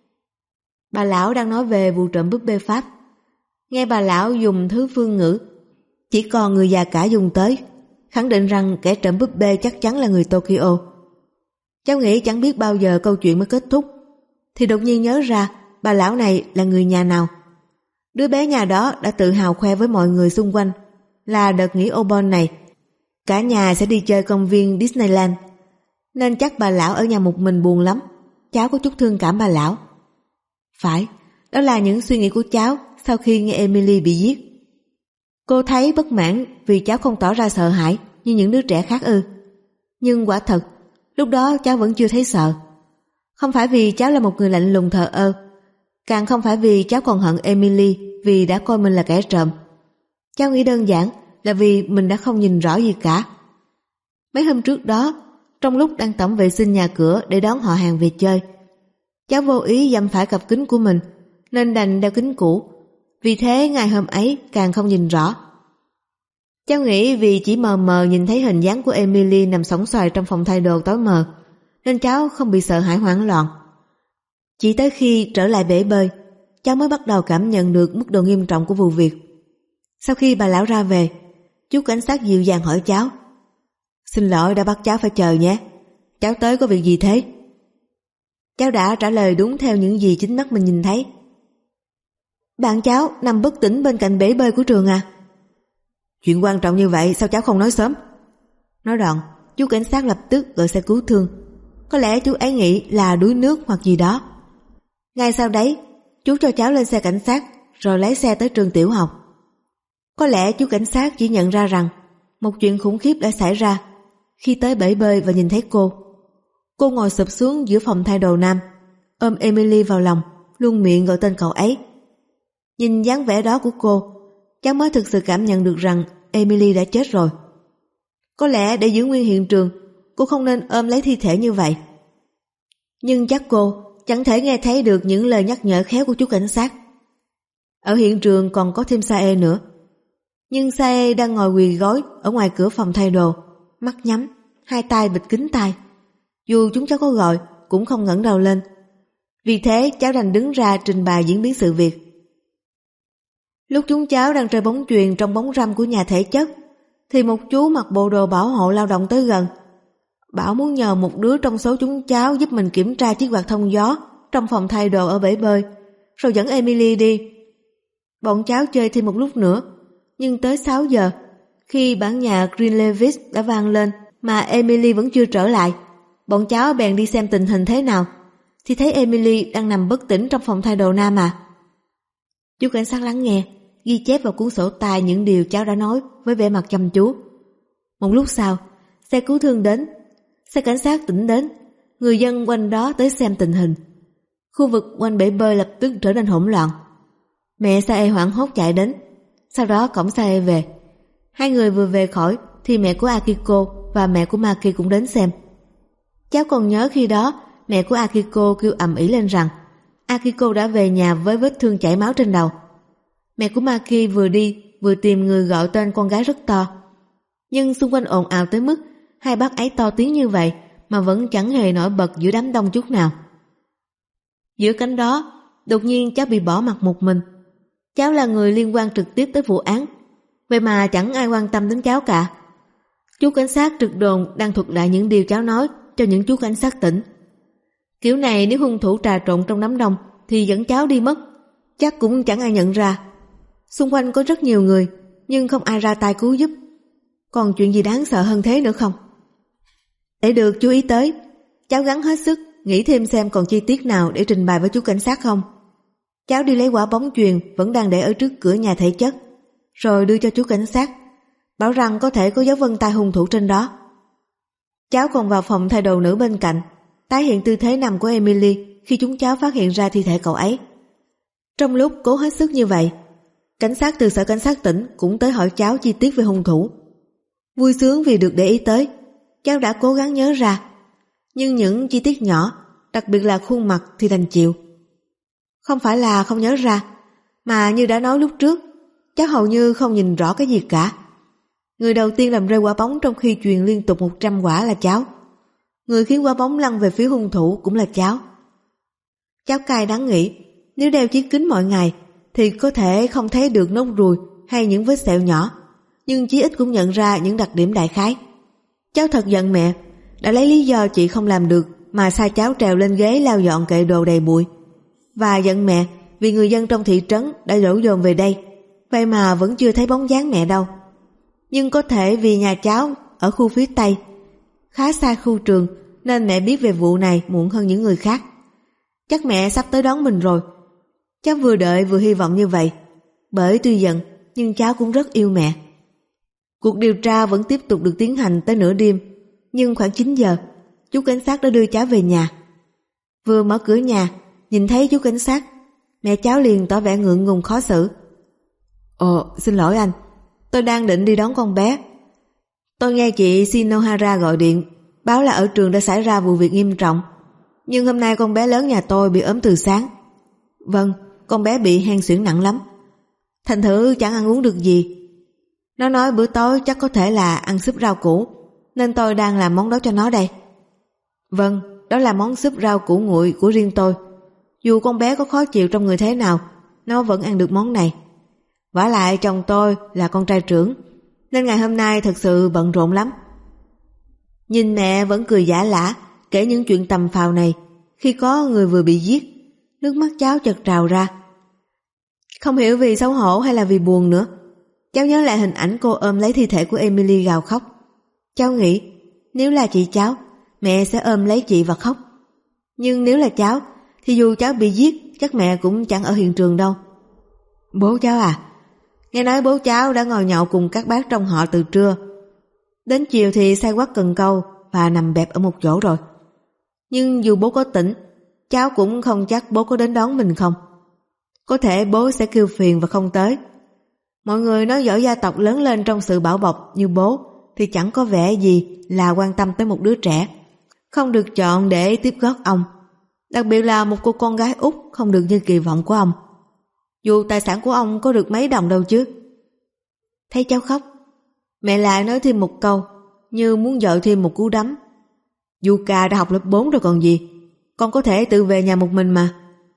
Bà lão đang nói về vụ trộm búp bê Pháp. Nghe bà lão dùng thứ phương ngữ chỉ còn người già cả dùng tới, khẳng định rằng kẻ trộm búp bê chắc chắn là người Tokyo. Cháu nghĩ chẳng biết bao giờ câu chuyện mới kết thúc, thì đột nhiên nhớ ra bà lão này là người nhà nào. Đứa bé nhà đó đã tự hào khoe với mọi người xung quanh là đợt nghỉ Obon này cả nhà sẽ đi chơi công viên Disneyland, nên chắc bà lão ở nhà một mình buồn lắm. Cháu có chút thương cảm bà lão. Phải, đó là những suy nghĩ của cháu sau khi nghe Emily bị giết. Cô thấy bất mãn vì cháu không tỏ ra sợ hãi như những đứa trẻ khác ư? Nhưng quả thật, lúc đó cháu vẫn chưa thấy sợ. Không phải vì cháu là một người lạnh lùng thờ ơ, càng không phải vì cháu còn hận Emily vì đã coi mình là kẻ trộm. Cháu nghĩ đơn giản là vì mình đã không nhìn rõ gì cả. Mấy hôm trước đó, trong lúc đang tổng vệ sinh nhà cửa để đón họ hàng về chơi, cháu vô ý dăm phải cặp kính của mình nên đành đeo kính cũ. Vì thế ngày hôm ấy càng không nhìn rõ. Cháu nghĩ vì chỉ mờ mờ nhìn thấy hình dáng của Emily nằm sõng xoài trong phòng thay đồ tối mờ, nên cháu không bị sợ hãi hoảng loạn. Chỉ tới khi trở lại bể bơi, cháu mới bắt đầu cảm nhận được mức độ nghiêm trọng của vụ việc. Sau khi bà lão ra về, chú cảnh sát dịu dàng hỏi cháu: xin lỗi đã bắt cháu phải chờ nhé, cháu tới có việc gì thế? Cháu đã trả lời đúng theo những gì chính mắt mình nhìn thấy. Bạn cháu nằm bất tỉnh bên cạnh bể bơi của trường à? Chuyện quan trọng như vậy sao cháu không nói sớm? Nói đoạn, chú cảnh sát lập tức gọi xe cứu thương. Có lẽ chú ấy nghĩ là đuối nước hoặc gì đó. Ngay sau đấy, chú cho cháu lên xe cảnh sát rồi lái xe tới trường tiểu học. Có lẽ chú cảnh sát chỉ nhận ra rằng một chuyện khủng khiếp đã xảy ra khi tới bể bơi và nhìn thấy cô. Cô ngồi sụp xuống giữa phòng thay đồ nam, ôm Emily vào lòng, luôn miệng gọi tên cậu ấy. Nhìn dáng vẻ đó của cô, cháu mới thực sự cảm nhận được rằng Emily đã chết rồi. Có lẽ để giữ nguyên hiện trường, cô không nên ôm lấy thi thể như vậy. Nhưng chắc cô chẳng thể nghe thấy được những lời nhắc nhở khéo của chú cảnh sát. Ở hiện trường còn có thêm Sae nữa. Nhưng Sae đang ngồi quỳ gối ở ngoài cửa phòng thay đồ, mắt nhắm, hai tay bịt kín tai. Dù chúng cháu có gọi cũng không ngẩng đầu lên. Vì thế cháu đành đứng ra trình bày diễn biến sự việc. Lúc chúng cháu đang chơi bóng chuyền trong bóng râm của nhà thể chất, thì một chú mặc bộ đồ bảo hộ lao động tới gần. Bảo muốn nhờ một đứa trong số chúng cháu giúp mình kiểm tra chiếc quạt thông gió trong phòng thay đồ ở bể bơi, rồi dẫn Emily đi. Bọn cháu chơi thêm một lúc nữa, nhưng tới 6 giờ, khi bản nhạc Green Levis đã vang lên mà Emily vẫn chưa trở lại, bọn cháu bèn đi xem tình hình thế nào, thì thấy Emily đang nằm bất tỉnh trong phòng thay đồ nam à. Chú cảnh sát lắng nghe, ghi chép vào cuốn sổ tay những điều cháu đã nói với vẻ mặt chăm chú. Một lúc sau, xe cứu thương đến, xe cảnh sát tỉnh đến, người dân quanh đó tới xem tình hình. Khu vực quanh bể bơi lập tức trở nên hỗn loạn. Mẹ Sae hoảng hốt chạy đến, sau đó cõng Sae về. Hai người vừa về khỏi thì mẹ của Akiko và mẹ của Maki cũng đến xem. Cháu còn nhớ khi đó mẹ của Akiko kêu ầm ĩ lên rằng Akiko đã về nhà với vết thương chảy máu trên đầu. Mẹ của Maki vừa đi vừa tìm người gọi tên con gái rất to. Nhưng xung quanh ồn ào tới mức Hai bác ấy to tiếng như vậy mà vẫn chẳng hề nổi bật giữa đám đông chút nào. Giữa cánh đó, đột nhiên cháu bị bỏ mặc một mình. Cháu là người liên quan trực tiếp tới vụ án, vậy mà chẳng ai quan tâm đến cháu cả. Chú cảnh sát trực đồn đang thuật lại những điều cháu nói cho những chú cảnh sát tỉnh. Kiểu này nếu hung thủ trà trộn trong đám đông thì dẫn cháu đi mất, chắc cũng chẳng ai nhận ra. Xung quanh có rất nhiều người, nhưng không ai ra tay cứu giúp. Còn chuyện gì đáng sợ hơn thế nữa không? Để được chú ý tới, cháu gắng hết sức nghĩ thêm xem còn chi tiết nào để trình bày với chú cảnh sát không. Cháu đi lấy quả bóng chuyền vẫn đang để ở trước cửa nhà thể chất, rồi đưa cho chú cảnh sát, bảo rằng có thể có dấu vân tay hung thủ trên đó. Cháu còn vào phòng thay đồ nữ bên cạnh, tái hiện tư thế nằm của Emily khi chúng cháu phát hiện ra thi thể cậu ấy. Trong lúc cố hết sức như vậy, cảnh sát từ sở cảnh sát tỉnh cũng tới hỏi cháu chi tiết về hung thủ. Vui sướng vì được để ý tới, cháu đã cố gắng nhớ ra, nhưng những chi tiết nhỏ, đặc biệt là khuôn mặt thì đành chịu. Không phải là không nhớ ra, mà như đã nói lúc trước, cháu hầu như không nhìn rõ cái gì cả. Người đầu tiên làm rơi quả bóng trong khi chuyền liên tục 100 quả là cháu. Người khiến quả bóng lăn về phía hung thủ cũng là cháu. Cháu cay đắng nghĩ, nếu đeo chiếc kính mỗi ngày thì có thể không thấy được nốt ruồi hay những vết sẹo nhỏ, nhưng chí ít cũng nhận ra những đặc điểm đại khái. Cháu thật giận mẹ, đã lấy lý do chị không làm được mà sai cháu trèo lên ghế lau dọn kệ đồ đầy bụi. Và giận mẹ vì người dân trong thị trấn đã đổ dồn về đây, vậy mà vẫn chưa thấy bóng dáng mẹ đâu. Nhưng có thể vì nhà cháu ở khu phía Tây, khá xa khu trường, nên mẹ biết về vụ này muộn hơn những người khác. Chắc mẹ sắp tới đón mình rồi. Cháu vừa đợi vừa hy vọng như vậy, bởi tuy giận nhưng cháu cũng rất yêu mẹ. Cuộc điều tra vẫn tiếp tục được tiến hành tới nửa đêm, nhưng khoảng 9 giờ, chú cảnh sát đã đưa cháu về nhà. Vừa mở cửa nhà, nhìn thấy chú cảnh sát, mẹ cháu liền tỏ vẻ ngượng ngùng khó xử. Xin lỗi anh, tôi đang định đi đón con bé. Tôi nghe chị Shinohara gọi điện, báo là ở trường đã xảy ra vụ việc nghiêm trọng, nhưng hôm nay con bé lớn nhà tôi bị ốm từ sáng. Vâng, con bé bị hen suyễn nặng lắm, thành thử chẳng ăn uống được gì. Nó nói bữa tối chắc có thể là ăn súp rau củ, nên tôi đang làm món đó cho nó đây. Vâng, đó là món súp rau củ nguội của riêng tôi. Dù con bé có khó chịu trong người thế nào, nó vẫn ăn được món này. Vả lại chồng tôi là con trai trưởng, nên ngày hôm nay thật sự bận rộn lắm. Nhìn mẹ vẫn cười giả lả kể những chuyện tầm phào này khi có người vừa bị giết, nước mắt cháu chợt trào ra. Không hiểu vì xấu hổ hay là vì buồn nữa, cháu nhớ lại hình ảnh cô ôm lấy thi thể của Emily gào khóc. Cháu nghĩ nếu là chị cháu, mẹ sẽ ôm lấy chị và khóc. Nhưng nếu là cháu thì dù cháu bị giết, chắc mẹ cũng chẳng ở hiện trường đâu. Bố cháu à? Nghe nói bố cháu đã ngồi nhậu cùng các bác trong họ từ trưa. Đến chiều thì say quắt cần câu và nằm bẹp ở một chỗ rồi. Nhưng dù bố có tỉnh, cháu cũng không chắc bố có đến đón mình không. Có thể bố sẽ kêu phiền và không tới. Mọi người nói võ gia tộc lớn lên trong sự bảo bọc như bố thì chẳng có vẻ gì là quan tâm tới một đứa trẻ không được chọn để tiếp gót ông, đặc biệt là một cô con gái út không được như kỳ vọng của ông. Dù tài sản của ông có được mấy đồng đâu chứ. Thấy cháu khóc, mẹ lại nói thêm một câu như muốn dội thêm một cú đấm. Yuka đã học lớp 4 rồi còn gì, con có thể tự về nhà một mình mà.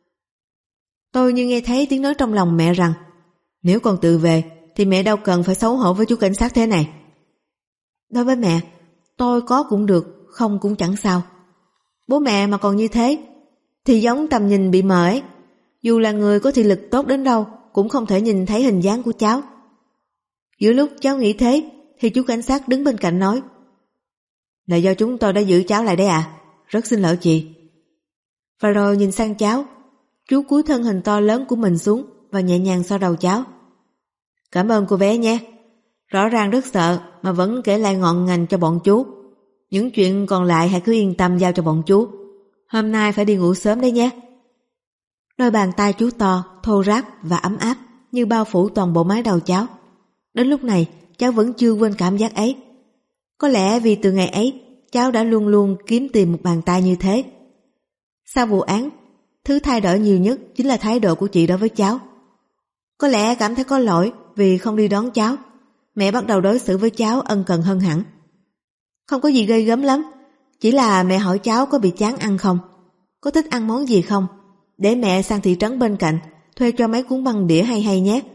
Tôi như nghe thấy tiếng nói trong lòng mẹ rằng nếu con tự về thì mẹ đâu cần phải xấu hổ với chú cảnh sát thế này. Đối với mẹ, tôi có cũng được, không cũng chẳng sao. Bố mẹ mà còn như thế thì giống tầm nhìn bị mờ ấy. Dù là người có thị lực tốt đến đâu cũng không thể nhìn thấy hình dáng của cháu. Giữa lúc cháu nghĩ thế thì chú cảnh sát đứng bên cạnh nói: Là do chúng tôi đã giữ cháu lại đấy à? Rất xin lỗi chị. Và rồi nhìn sang cháu, chú cúi thân hình to lớn của mình xuống và nhẹ nhàng xoa đầu cháu. Cảm ơn cô bé nhé. Rõ ràng rất sợ mà vẫn kể lại ngọn ngành cho bọn chú. Những chuyện còn lại hãy cứ yên tâm giao cho bọn chú. Hôm nay phải đi ngủ sớm đấy nhé. Đôi bàn tay chú to, thô ráp và ấm áp như bao phủ toàn bộ mái đầu cháu. Đến lúc này cháu vẫn chưa quên cảm giác ấy. Có lẽ vì từ ngày ấy cháu đã luôn luôn kiếm tìm một bàn tay như thế. Sau vụ án, thứ thay đổi nhiều nhất chính là thái độ của chị đối với cháu. Có lẽ cảm thấy có lỗi vì không đi đón cháu, mẹ bắt đầu đối xử với cháu ân cần hơn hẳn. Không có gì ghê gớm lắm, chỉ là mẹ hỏi cháu có bị chán ăn không, có thích ăn món gì không, để mẹ sang thị trấn bên cạnh thuê cho mấy cuốn băng đĩa hay hay nhé.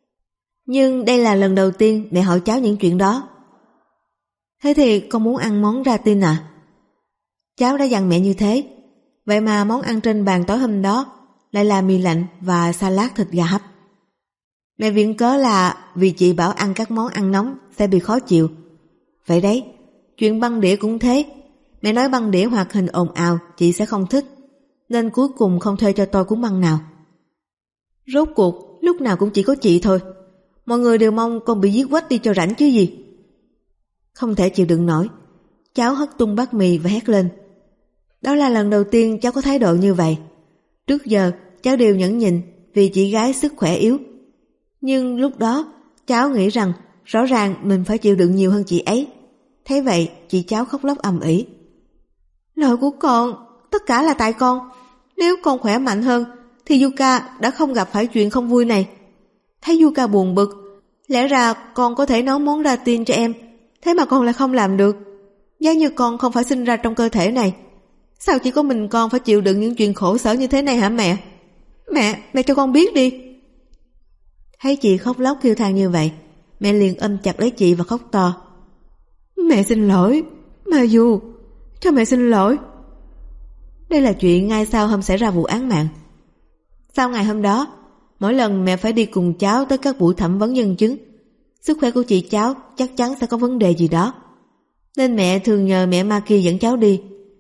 Nhưng đây là lần đầu tiên mẹ hỏi cháu những chuyện đó. Thế thì con muốn ăn món ratin à? Cháu đã dặn mẹ như thế. Vậy mà món ăn trên bàn tối hôm đó lại là mì lạnh và salad thịt gà hấp. Mẹ viện cớ là vì chị bảo ăn các món ăn nóng sẽ bị khó chịu. Vậy đấy, chuyện băng đĩa cũng thế. Mẹ nói băng đĩa hoạt hình ồn ào chị sẽ không thích, nên cuối cùng không thuê cho tôi cuốn băng nào. Rốt cuộc lúc nào cũng chỉ có chị thôi. Mọi người đều mong con bị giết quách đi cho rảnh chứ gì. Không thể chịu đựng nổi, cháu hất tung bát mì và hét lên. Đó là lần đầu tiên cháu có thái độ như vậy. Trước giờ cháu đều nhẫn nhịn vì chị gái sức khỏe yếu. Nhưng lúc đó cháu nghĩ rằng rõ ràng mình phải chịu đựng nhiều hơn chị ấy. Thế vậy chị cháu khóc lóc ầm ĩ. Lỗi của con, tất cả là tại con. Nếu con khỏe mạnh hơn thì Yuka đã không gặp phải chuyện không vui này. Thấy Yuka buồn bực, lẽ ra con có thể nấu món ratin cho em, thế mà con lại không làm được. Giá như con không phải sinh ra trong cơ thể này, sao chỉ có mình con phải chịu đựng những chuyện khổ sở như thế này hả mẹ? Mẹ cho con biết đi. Thấy chị khóc lóc kêu than như vậy, mẹ liền ôm chặt lấy chị và khóc to. Mẹ xin lỗi, Mayu, cho mẹ xin lỗi. Đây là chuyện ngay sau hôm xảy ra vụ án mạng. Sau ngày hôm đó, mỗi lần mẹ phải đi cùng cháu tới các buổi thẩm vấn nhân chứng, sức khỏe của chị cháu chắc chắn sẽ có vấn đề gì đó, nên mẹ thường nhờ mẹ Maki dẫn cháu đi.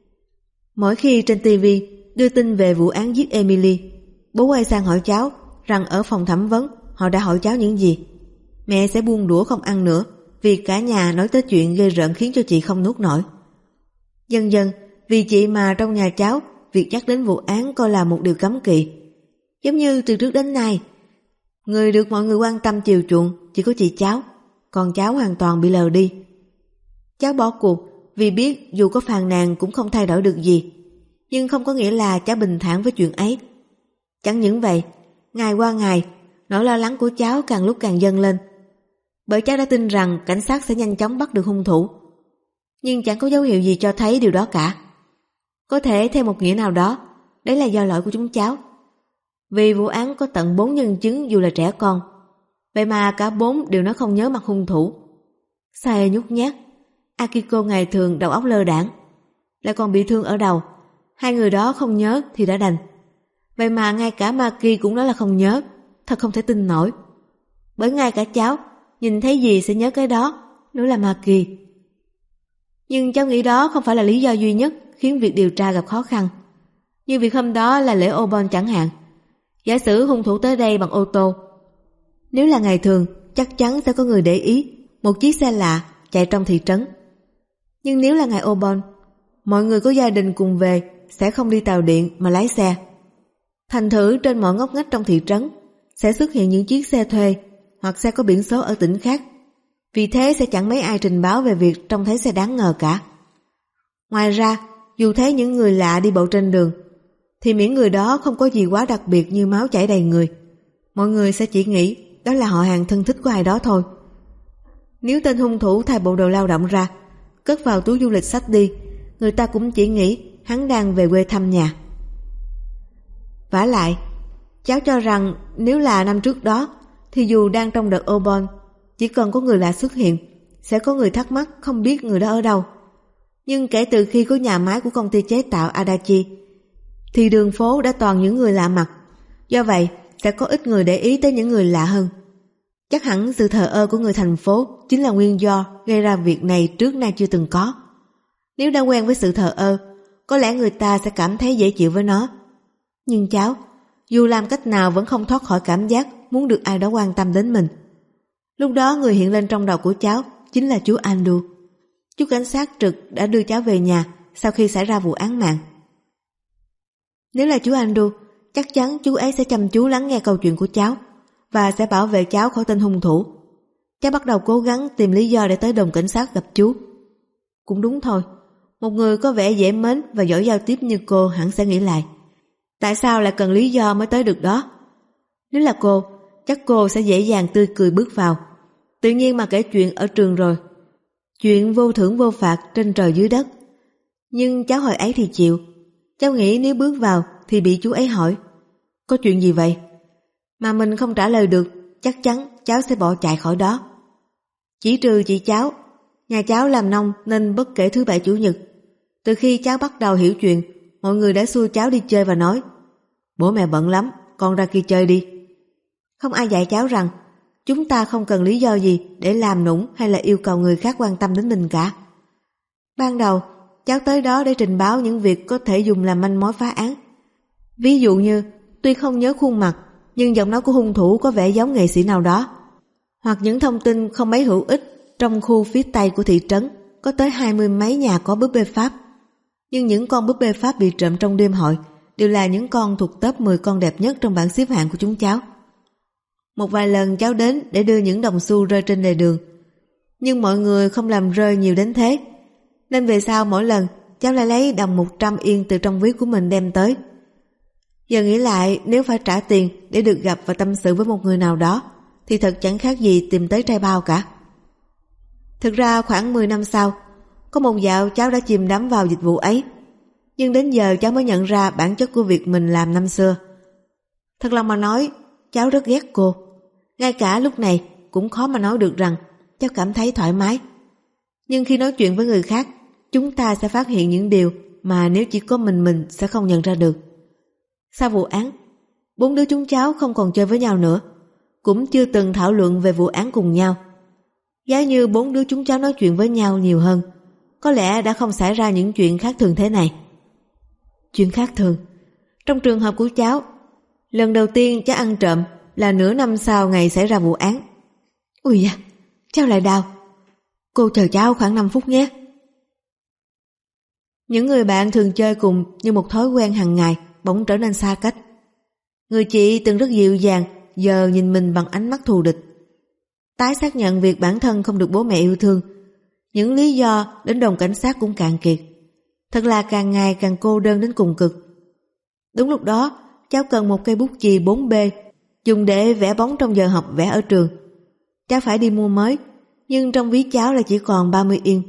Mỗi khi trên TV đưa tin về vụ án giết Emily, bố quay sang hỏi cháu rằng ở phòng thẩm vấn họ đã hỏi cháu những gì. Mẹ sẽ buông đũa không ăn nữa vì cả nhà nói tới chuyện ghê rợn khiến cho chị không nuốt nổi. Dần dần vì chị mà trong nhà cháu việc nhắc đến vụ án coi là một điều cấm kỵ. Giống như từ trước đến nay, người được mọi người quan tâm chiều chuộng chỉ có chị cháu, còn cháu hoàn toàn bị lờ đi. Cháu bỏ cuộc vì biết dù có phàn nàn cũng không thay đổi được gì, nhưng không có nghĩa là cháu bình thản với chuyện ấy. Chẳng những vậy, ngày qua ngày, nỗi lo lắng của cháu càng lúc càng dâng lên, bởi cháu đã tin rằng cảnh sát sẽ nhanh chóng bắt được hung thủ. Nhưng chẳng có dấu hiệu gì cho thấy điều đó cả. Có thể theo một nghĩa nào đó, đấy là do lỗi của chúng cháu. Vì vụ án có tận 4 nhân chứng dù là trẻ con, vậy mà cả 4 đều nói không nhớ mặt hung thủ. Sae nhút nhát, Akiko ngày thường đầu óc lơ đãng, lại còn bị thương ở đầu. Hai người đó không nhớ thì đã đành. Vậy mà ngay cả Maki cũng nói là không nhớ, thật không thể tin nổi. Bởi ngay cả cháu nhìn thấy gì sẽ nhớ cái đó, nữa là Maki. Nhưng cháu nghĩ đó không phải là lý do duy nhất khiến việc điều tra gặp khó khăn. Như việc hôm đó là lễ Obon chẳng hạn. Giả sử hung thủ tới đây bằng ô tô. Nếu là ngày thường, chắc chắn sẽ có người để ý một chiếc xe lạ chạy trong thị trấn. Nhưng nếu là ngày Obon, mọi người có gia đình cùng về sẽ không đi tàu điện mà lái xe. Thành thử trên mọi ngóc ngách trong thị trấn sẽ xuất hiện những chiếc xe thuê hoặc xe có biển số ở tỉnh khác. Vì thế sẽ chẳng mấy ai trình báo về việc trông thấy xe đáng ngờ cả. Ngoài ra, dù thấy những người lạ đi bộ trên đường, thì miễn người đó không có gì quá đặc biệt như máu chảy đầy người, mọi người sẽ chỉ nghĩ đó là họ hàng thân thích của ai đó thôi. Nếu tên hung thủ thay bộ đồ lao động ra, cất vào túi du lịch xách đi, người ta cũng chỉ nghĩ hắn đang về quê thăm nhà. Vả lại, cháu cho rằng nếu là năm trước đó, thì dù đang trong đợt Obon, chỉ cần có người lạ xuất hiện, sẽ có người thắc mắc không biết người đó ở đâu. Nhưng kể từ khi có nhà máy của công ty chế tạo Adachi, thì đường phố đã toàn những người lạ mặt. Do vậy, sẽ có ít người để ý tới những người lạ hơn. Chắc hẳn sự thờ ơ của người thành phố chính là nguyên do gây ra việc này trước nay chưa từng có. Nếu đã quen với sự thờ ơ, có lẽ người ta sẽ cảm thấy dễ chịu với nó. Nhưng cháu, dù làm cách nào vẫn không thoát khỏi cảm giác muốn được ai đó quan tâm đến mình. Lúc đó người hiện lên trong đầu của cháu chính là chú Andu, chú cảnh sát trực đã đưa cháu về nhà sau khi xảy ra vụ án mạng. Nếu là chú Andu, chắc chắn chú ấy sẽ chăm chú lắng nghe câu chuyện của cháu và sẽ bảo vệ cháu khỏi tên hung thủ. Cháu bắt đầu cố gắng tìm lý do để tới đồn cảnh sát gặp chú. Cũng đúng thôi, một người có vẻ dễ mến và giỏi giao tiếp như cô hẳn sẽ nghĩ lại, tại sao lại cần lý do mới tới được đó? Nếu là cô, chắc cô sẽ dễ dàng tươi cười bước vào, tự nhiên mà kể chuyện ở trường rồi. Chuyện vô thưởng vô phạt trên trời dưới đất. Nhưng cháu hồi ấy thì chịu. Cháu nghĩ nếu bước vào thì bị chú ấy hỏi có chuyện gì vậy? Mà mình không trả lời được, chắc chắn cháu sẽ bỏ chạy khỏi đó. Chỉ trừ chị cháu, nhà cháu làm nông nên bất kể thứ bảy chủ nhật. Từ khi cháu bắt đầu hiểu chuyện, mọi người đã xua cháu đi chơi và nói bố mẹ bận lắm, con ra kia chơi đi. Không ai dạy cháu rằng chúng ta không cần lý do gì để làm nũng hay là yêu cầu người khác quan tâm đến mình cả. Ban đầu, cháu tới đó để trình báo những việc có thể dùng làm manh mối phá án. Ví dụ như, tuy không nhớ khuôn mặt, nhưng giọng nói của hung thủ có vẻ giống nghệ sĩ nào đó. Hoặc những thông tin không mấy hữu ích trong khu phía tây của thị trấn, có tới 20 mấy nhà có búp bê Pháp. Nhưng những con búp bê Pháp bị trộm trong đêm hội đều là những con thuộc top 10 con đẹp nhất trong bảng xếp hạng của chúng cháu. Một vài lần cháu đến để đưa những đồng xu rơi trên lề đường, nhưng mọi người không làm rơi nhiều đến thế, nên về sau mỗi lần cháu lại lấy đồng 100 yên từ trong ví của mình đem tới. Giờ nghĩ lại, nếu phải trả tiền để được gặp và tâm sự với một người nào đó thì thật chẳng khác gì tìm tới trai bao cả. Thực ra khoảng 10 năm sau, có một dạo cháu đã chìm đắm vào dịch vụ ấy, nhưng đến giờ cháu mới nhận ra bản chất của việc mình làm năm xưa. Thật lòng mà nói, cháu rất ghét cô. Ngay cả lúc này cũng khó mà nói được rằng cháu cảm thấy thoải mái. Nhưng khi nói chuyện với người khác, chúng ta sẽ phát hiện những điều mà nếu chỉ có mình sẽ không nhận ra được. Sau vụ án, 4 đứa chúng cháu không còn chơi với nhau nữa, cũng chưa từng thảo luận về vụ án cùng nhau. Giá như 4 đứa chúng cháu nói chuyện với nhau nhiều hơn, có lẽ đã không xảy ra những chuyện khác thường thế này. Chuyện khác thường. Trong trường hợp của cháu, lần đầu tiên cháu ăn trộm là nửa năm sau ngày xảy ra vụ án. Ui da, cháu lại đau. Cô chờ cháu khoảng 5 phút nhé. Những người bạn thường chơi cùng như một thói quen hàng ngày bỗng trở nên xa cách. Người chị từng rất dịu dàng giờ nhìn mình bằng ánh mắt thù địch. Tái xác nhận việc bản thân không được bố mẹ yêu thương. Những lý do đến đồn cảnh sát cũng cạn kiệt. Thật là càng ngày càng cô đơn đến cùng cực. Đúng lúc đó, cháu cần một cây bút chì 4B dùng để vẽ bóng trong giờ học vẽ ở trường. Cháu phải đi mua mới, nhưng trong ví cháu là chỉ còn 30 yên.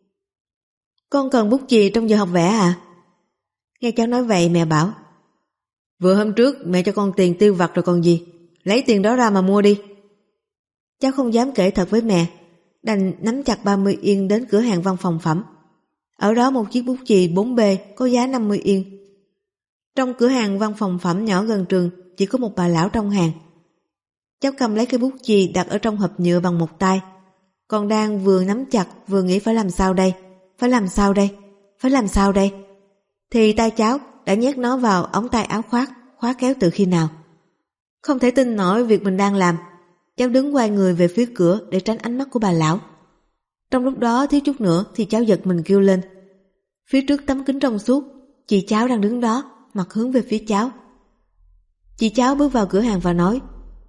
Con cần bút chì trong giờ học vẽ à? Nghe cháu nói vậy mẹ bảo, vừa hôm trước mẹ cho con tiền tiêu vặt rồi còn gì, lấy tiền đó ra mà mua đi. Cháu không dám kể thật với mẹ, đành nắm chặt 30 yên đến cửa hàng văn phòng phẩm. Ở đó một chiếc bút chì 4B có giá 50 yên. Trong cửa hàng văn phòng phẩm nhỏ gần trường chỉ có một bà lão trong hàng. Cháu cầm lấy cái bút chì đặt ở trong hộp nhựa bằng một tay, còn đang vừa nắm chặt vừa nghĩ phải làm sao đây, phải làm sao đây, phải làm sao đây, thì tay cháu đã nhét nó vào ống tay áo khoác, khóa kéo từ khi nào. Không thể tin nổi việc mình đang làm, cháu đứng quay người về phía cửa để tránh ánh mắt của bà lão. Trong lúc đó thiếu chút nữa thì cháu giật mình kêu lên. Phía trước tấm kính trong suốt, chị cháu đang đứng đó, mặt hướng về phía cháu. Chị cháu bước vào cửa hàng và nói,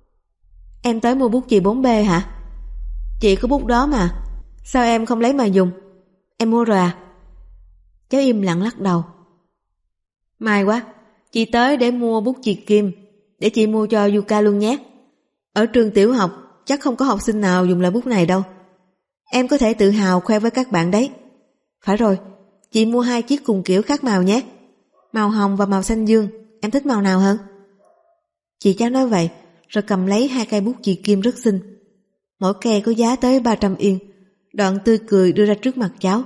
em tới mua bút chì 4B hả? Chị có bút đó mà, sao em không lấy mà dùng? Em mua rồi à? Cháu im lặng lắc đầu. May quá, chị tới để mua bút chì kim, để chị mua cho Yuka luôn nhé. Ở trường tiểu học chắc không có học sinh nào dùng loại bút này đâu. Em có thể tự hào khoe với các bạn đấy. Phải rồi, chị mua 2 chiếc cùng kiểu khác màu nhé. Màu hồng và màu xanh dương, em thích màu nào hơn? Chị cháu nói vậy rồi cầm lấy 2 cây bút chì kim rất xinh. Mỗi cây có giá tới 300 yên. Đoạn tươi cười đưa ra trước mặt cháu.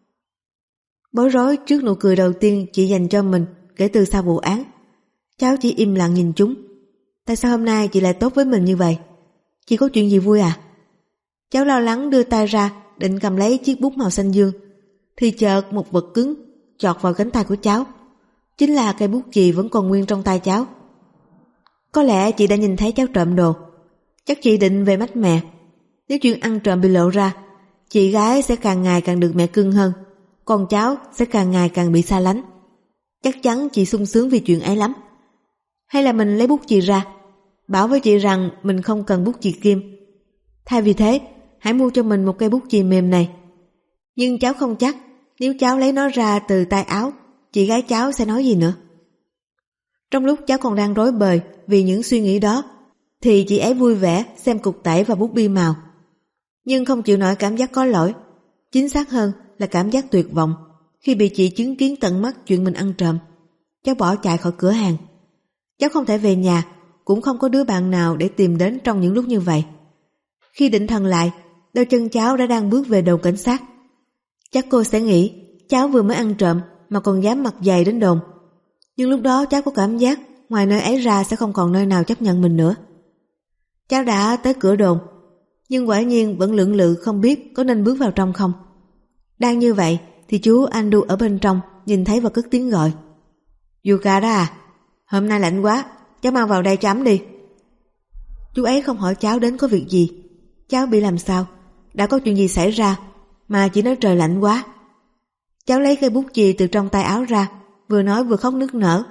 Bối rối trước nụ cười đầu tiên chị dành cho mình kể từ sau vụ án. Cháu chỉ im lặng nhìn chúng. Tại sao hôm nay chị lại tốt với mình như vậy? Chị có chuyện gì vui à? Cháu lo lắng đưa tay ra định cầm lấy chiếc bút màu xanh dương, thì chợt một vật cứng chọt vào cánh tay của cháu. Chính là cây bút chì vẫn còn nguyên trong tay cháu. Có lẽ chị đã nhìn thấy cháu trộm đồ. Chắc chị định về mách mẹ. Nếu chuyện ăn trộm bị lộ ra, chị gái sẽ càng ngày càng được mẹ cưng hơn, còn cháu sẽ càng ngày càng bị xa lánh. Chắc chắn chị sung sướng vì chuyện ấy lắm. Hay là mình lấy bút chì ra, bảo với chị rằng mình không cần bút chì kim. Thay vì thế, hãy mua cho mình một cây bút chì mềm này. Nhưng cháu không chắc nếu cháu lấy nó ra từ tay áo, chị gái cháu sẽ nói gì nữa. Trong lúc cháu còn đang rối bời vì những suy nghĩ đó, thì chị ấy vui vẻ xem cục tẩy và bút bi màu. Nhưng không chịu nổi cảm giác có lỗi. Chính xác hơn là cảm giác tuyệt vọng khi bị chị chứng kiến tận mắt chuyện mình ăn trộm. Cháu bỏ chạy khỏi cửa hàng. Cháu không thể về nhà, cũng không có đứa bạn nào để tìm đến trong những lúc như vậy. Khi định thần lại, đôi chân cháu đã đang bước về đồn cảnh sát. Chắc cô sẽ nghĩ cháu vừa mới ăn trộm mà còn dám mặt dày đến đồn. Nhưng lúc đó cháu có cảm giác ngoài nơi ấy ra sẽ không còn nơi nào chấp nhận mình nữa. Cháu đã tới cửa đồn, nhưng quả nhiên vẫn lưỡng lự không biết có nên bước vào trong không. Đang như vậy thì chú Andu ở bên trong nhìn thấy và cất tiếng gọi. Yuka đó à, hôm nay lạnh quá, cháu mau vào đây cho ấm đi. Chú ấy không hỏi cháu đến có việc gì, cháu bị làm sao, đã có chuyện gì xảy ra, mà chỉ nói trời lạnh quá. Cháu lấy cây bút chì từ trong tay áo ra, vừa nói vừa khóc nức nở.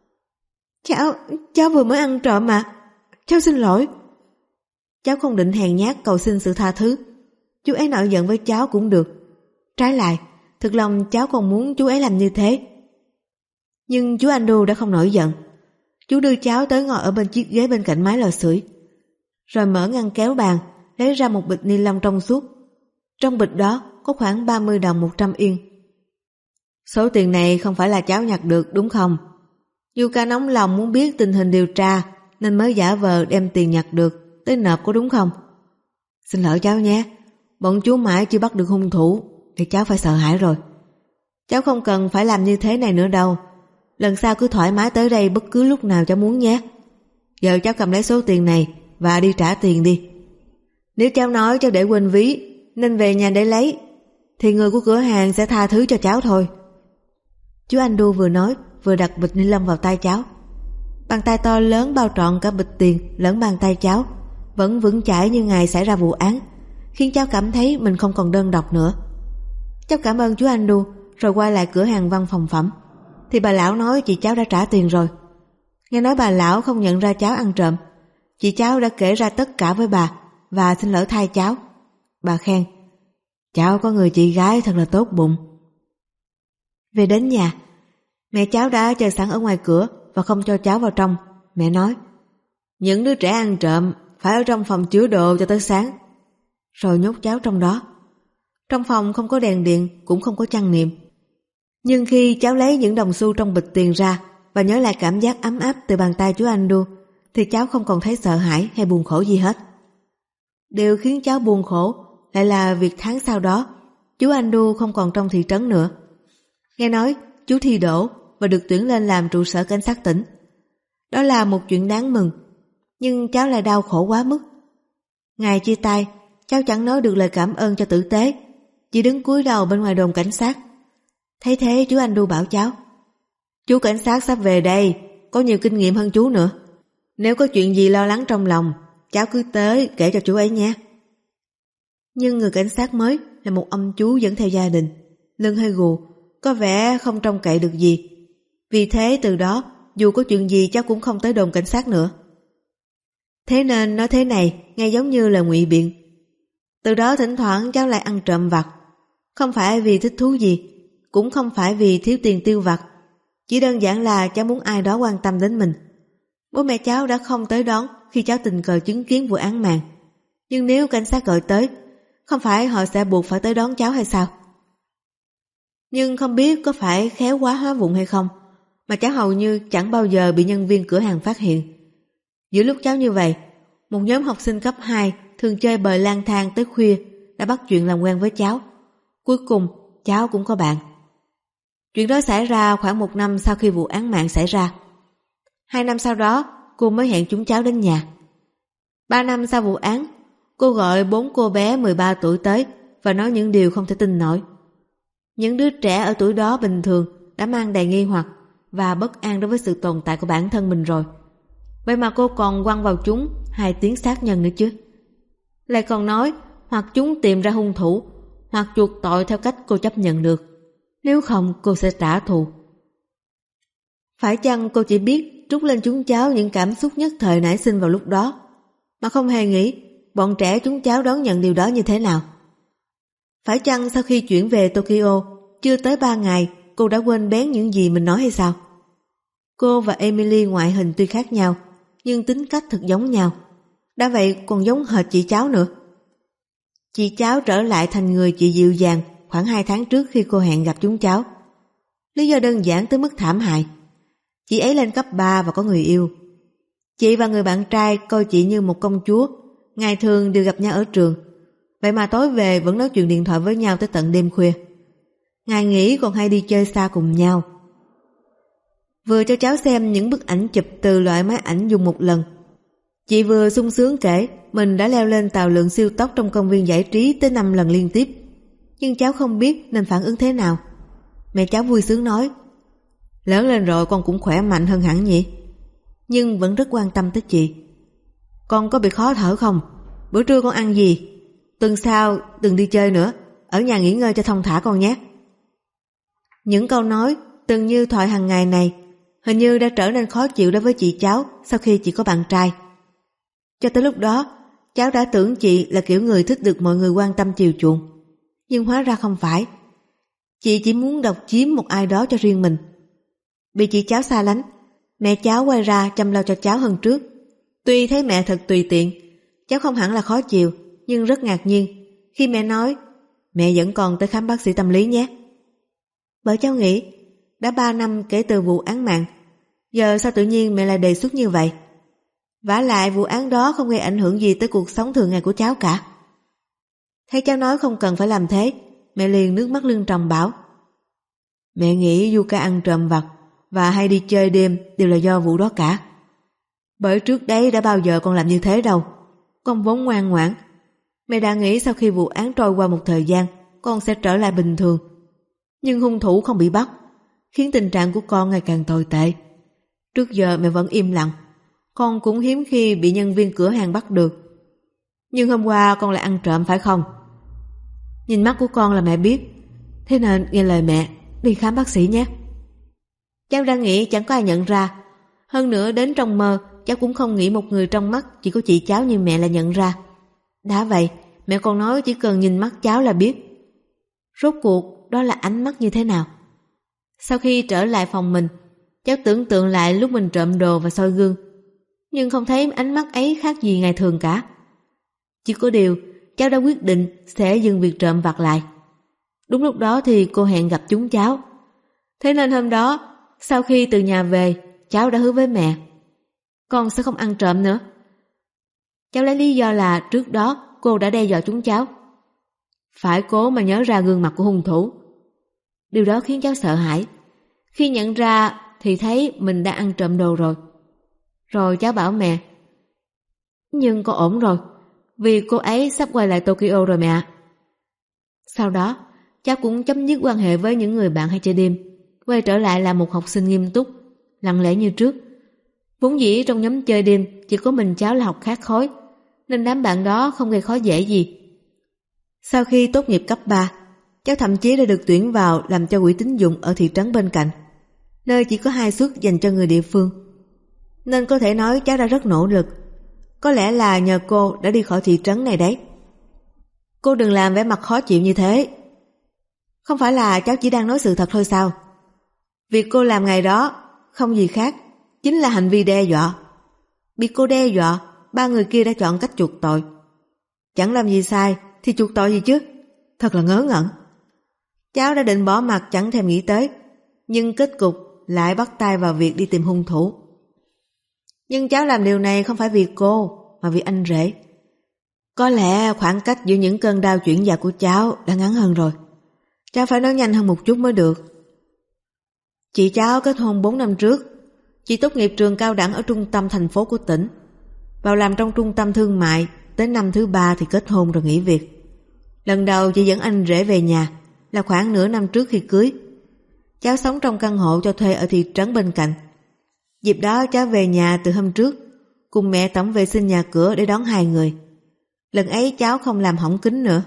Cháu vừa mới ăn trộm mà, cháu xin lỗi. Cháu không định hèn nhát cầu xin sự tha thứ. Chú ấy nổi giận với cháu cũng được. Trái lại, thực lòng cháu còn muốn chú ấy làm như thế. Nhưng chú Andu đã không nổi giận. Chú đưa cháu tới ngồi ở bên chiếc ghế bên cạnh máy lò sưởi, rồi mở ngăn kéo bàn, lấy ra một bịch ni lông trong suốt. Trong bịch đó có khoảng 30 đồng 100 yên. Số tiền này không phải là cháu nhặt được đúng không? Yuka nóng lòng muốn biết tình hình điều tra nên mới giả vờ đem tiền nhặt được tới nộp, có đúng không? Xin lỗi cháu nhé, bọn chú mãi chưa bắt được hung thủ thì cháu phải sợ hãi rồi. Cháu không cần phải làm như thế này nữa đâu. Lần sau cứ thoải mái tới đây bất cứ lúc nào cháu muốn nhé. Giờ cháu cầm lấy số tiền này và đi trả tiền đi. Nếu cháu nói cháu để quên ví nên về nhà để lấy, thì người của cửa hàng sẽ tha thứ cho cháu thôi. Chú Andu vừa nói vừa đặt bịch ni lông vào tay cháu. Bàn tay to lớn bao trọn cả bịch tiền lẫn bàn tay cháu, vẫn vững chãi như ngày xảy ra vụ án, khiến cháu cảm thấy mình không còn đơn độc nữa. Cháu cảm ơn chú Andu rồi quay lại cửa hàng văn phòng phẩm, thì bà lão nói chị cháu đã trả tiền rồi. Nghe nói bà lão không nhận ra cháu ăn trộm, chị cháu đã kể ra tất cả với bà và xin lỗi thay cháu. Bà khen cháu có người chị gái thật là tốt bụng. Về đến nhà, mẹ cháu đã chờ sẵn ở ngoài cửa và không cho cháu vào trong. Mẹ nói, những đứa trẻ ăn trộm phải ở trong phòng chứa đồ cho tới sáng, rồi nhốt cháu trong đó. Trong phòng không có đèn điện, cũng không có chăn niệm. Nhưng khi cháu lấy những đồng xu trong bịch tiền ra và nhớ lại cảm giác ấm áp từ bàn tay chú Andu, thì cháu không còn thấy sợ hãi hay buồn khổ gì hết. Điều khiến cháu buồn khổ lại là việc tháng sau đó chú Andu không còn trong thị trấn nữa. Nghe nói chú thi đỗ và được tuyển lên làm trụ sở cảnh sát tỉnh. Đó là một chuyện đáng mừng, nhưng cháu lại đau khổ quá mức. Ngày chia tay, cháu chẳng nói được lời cảm ơn cho tử tế, chỉ đứng cúi đầu bên ngoài đồn cảnh sát. Thấy thế chú Andu bảo cháu, chú cảnh sát sắp về đây, có nhiều kinh nghiệm hơn chú nữa. Nếu có chuyện gì lo lắng trong lòng, cháu cứ tới kể cho chú ấy nhé. Nhưng người cảnh sát mới là một ông chú dẫn theo gia đình, lưng hơi gù, có vẻ không trông cậy được gì. Vì thế từ đó, dù có chuyện gì cháu cũng không tới đồn cảnh sát nữa. Thế nên nói thế này nghe giống như là ngụy biện. Từ đó thỉnh thoảng cháu lại ăn trộm vặt, không phải vì thích thú gì, cũng không phải vì thiếu tiền tiêu vặt, chỉ đơn giản là cháu muốn ai đó quan tâm đến mình. Bố mẹ cháu đã không tới đón khi cháu tình cờ chứng kiến vụ án mạng, nhưng nếu cảnh sát gọi tới, không phải họ sẽ buộc phải tới đón cháu hay sao? Nhưng không biết có phải khéo quá hóa vụng hay không, mà cháu hầu như chẳng bao giờ bị nhân viên cửa hàng phát hiện. Giữa lúc cháu như vậy, một nhóm học sinh cấp 2 thường chơi bời lang thang tới khuya đã bắt chuyện làm quen với cháu. Cuối cùng cháu cũng có bạn. Chuyện đó xảy ra khoảng 1 năm sau khi vụ án mạng xảy ra. 2 năm sau đó cô mới hẹn chúng cháu đến nhà. 3 năm sau vụ án, cô gọi 4 cô bé 13 tuổi tới và nói những điều không thể tin nổi. Những đứa trẻ ở tuổi đó bình thường đã mang đầy nghi hoặc và bất an đối với sự tồn tại của bản thân mình rồi. Vậy mà cô còn quăng vào chúng 2 tiếng sát nhân nữa chứ. Lại còn nói hoặc chúng tìm ra hung thủ, hoặc chuộc tội theo cách cô chấp nhận được. Nếu không cô sẽ trả thù. Phải chăng cô chỉ biết trút lên chúng cháu những cảm xúc nhất thời nảy sinh vào lúc đó, mà không hề nghĩ bọn trẻ chúng cháu đón nhận điều đó như thế nào? Phải chăng sau khi chuyển về Tokyo, chưa tới 3 ngày cô đã quên bén những gì mình nói hay sao? Cô và Emily ngoại hình tuy khác nhau, nhưng tính cách thật giống nhau. đã vậy còn giống hệt chị cháu nữa. Chị cháu trở lại thành người chị dịu dàng, khoảng 2 tháng trước khi cô hẹn gặp chúng cháu. Lý do đơn giản tới mức thảm hại. Chị ấy lên cấp 3 và có người yêu. Chị và người bạn trai coi chị như một công chúa, ngày thường đều gặp nhau ở trường. Vậy mà tối về vẫn nói chuyện điện thoại với nhau tới tận đêm khuya. Ngày nghỉ còn hay đi chơi xa cùng nhau. Vừa cho cháu xem những bức ảnh chụp từ loại máy ảnh dùng một lần, chị vừa sung sướng kể mình đã leo lên tàu lượn siêu tốc trong công viên giải trí tới 5 lần liên tiếp. Nhưng cháu không biết nên phản ứng thế nào. Mẹ cháu vui sướng nói, lớn lên rồi con cũng khỏe mạnh hơn hẳn nhỉ. Nhưng vẫn rất quan tâm tới chị. Con có bị khó thở không? Bữa trưa con ăn gì? Tuần sau đừng đi chơi nữa, ở nhà nghỉ ngơi cho thông thả con nhé. Những câu nói từng như thoại hàng ngày này hình như đã trở nên khó chịu đối với chị cháu sau khi chị có bạn trai. Cho tới lúc đó, cháu đã tưởng chị là kiểu người thích được mọi người quan tâm chiều chuộng. Nhưng hóa ra không phải. Chị chỉ muốn độc chiếm một ai đó cho riêng mình. Bị chị cháu xa lánh, mẹ cháu quay ra chăm lo cho cháu hơn trước. Tuy thấy mẹ thật tùy tiện, cháu không hẳn là khó chịu, nhưng rất ngạc nhiên khi mẹ nói mẹ dẫn con tới khám bác sĩ tâm lý nhé. Bởi cháu nghĩ đã 3 năm kể từ vụ án mạng, giờ sao tự nhiên mẹ lại đề xuất như vậy? Vả lại vụ án đó không gây ảnh hưởng gì tới cuộc sống thường ngày của cháu cả. Thấy cháu nói không cần phải làm thế, mẹ liền nước mắt lưng tròng bảo, mẹ nghĩ Yuka ăn trộm vặt và hay đi chơi đêm đều là do vụ đó cả. Bởi trước đấy đã bao giờ con làm như thế đâu. Con vốn ngoan ngoãn. Mẹ đã nghĩ sau khi vụ án trôi qua một thời gian, con sẽ trở lại bình thường. Nhưng hung thủ không bị bắt, khiến tình trạng của con ngày càng tồi tệ. Trước giờ mẹ vẫn im lặng. Con cũng hiếm khi bị nhân viên cửa hàng bắt được. Nhưng hôm qua con lại ăn trộm phải không? Nhìn mắt của con là mẹ biết. Thế nên nghe lời mẹ, đi khám bác sĩ nhé. Cháu đang nghĩ chẳng có ai nhận ra. Hơn nữa đến trong mơ, cháu cũng không nghĩ một người trong mắt chỉ có chị cháu như mẹ là nhận ra. Đã vậy, mẹ còn nói chỉ cần nhìn mắt cháu là biết. Rốt cuộc đó là ánh mắt như thế nào? Sau khi trở lại phòng mình, cháu tưởng tượng lại lúc mình trộm đồ và soi gương, nhưng không thấy ánh mắt ấy khác gì ngày thường cả. Chỉ có điều, cháu đã quyết định sẽ dừng việc trộm vặt lại. Đúng lúc đó thì cô hẹn gặp chúng cháu. Thế nên hôm đó, sau khi từ nhà về, cháu đã hứa với mẹ, con sẽ không ăn trộm nữa. Cháu lấy lý do là trước đó cô đã đe dọa chúng cháu. Phải cố mà nhớ ra gương mặt của hung thủ. Điều đó khiến cháu sợ hãi. Khi nhận ra thì thấy mình đã ăn trộm đồ rồi. Rồi cháu bảo mẹ, nhưng cô ổn rồi, vì cô ấy sắp quay lại Tokyo rồi mẹ ạ. Sau đó, cháu cũng chấm dứt quan hệ với những người bạn hay chơi đêm, quay trở lại là một học sinh nghiêm túc, lặng lẽ như trước. Vốn dĩ trong nhóm chơi đêm chỉ có mình cháu là học khác khối, nên đám bạn đó không gây khó dễ gì. Sau khi tốt nghiệp cấp 3, cháu thậm chí đã được tuyển vào làm cho quỹ tín dụng ở thị trấn bên cạnh, nơi chỉ có 2 suất dành cho người địa phương. Nên có thể nói cháu đã rất nỗ lực. Có lẽ là nhờ cô đã đi khỏi thị trấn này đấy. Cô đừng làm vẻ mặt khó chịu như thế. Không phải là cháu chỉ đang nói sự thật thôi sao? Việc cô làm ngày đó không gì khác, chính là hành vi đe dọa. Bị cô đe dọa, 3 người kia đã chọn cách chuộc tội. Chẳng làm gì sai thì chuộc tội gì chứ? Thật là ngớ ngẩn. Cháu đã định bỏ mặt chẳng thèm nghĩ tới, nhưng kết cục lại bắt tay vào việc đi tìm hung thủ. Nhưng cháu làm điều này không phải vì cô, mà vì anh rể. Có lẽ khoảng cách giữa những cơn đau chuyển dạ của cháu đã ngắn hơn rồi. Cháu phải nói nhanh hơn một chút mới được. Chị cháu kết hôn 4 năm trước. Chị tốt nghiệp trường cao đẳng ở trung tâm thành phố của tỉnh, vào làm trong trung tâm thương mại. Tới năm thứ 3 thì kết hôn rồi nghỉ việc. Lần đầu chị dẫn anh rể về nhà là khoảng nửa năm trước khi cưới. Cháu sống trong căn hộ cho thuê ở thị trấn bên cạnh. Dịp đó cháu về nhà từ hôm trước, cùng mẹ tổng vệ sinh nhà cửa để đón 2 người. Lần ấy cháu không làm hỏng kính nữa.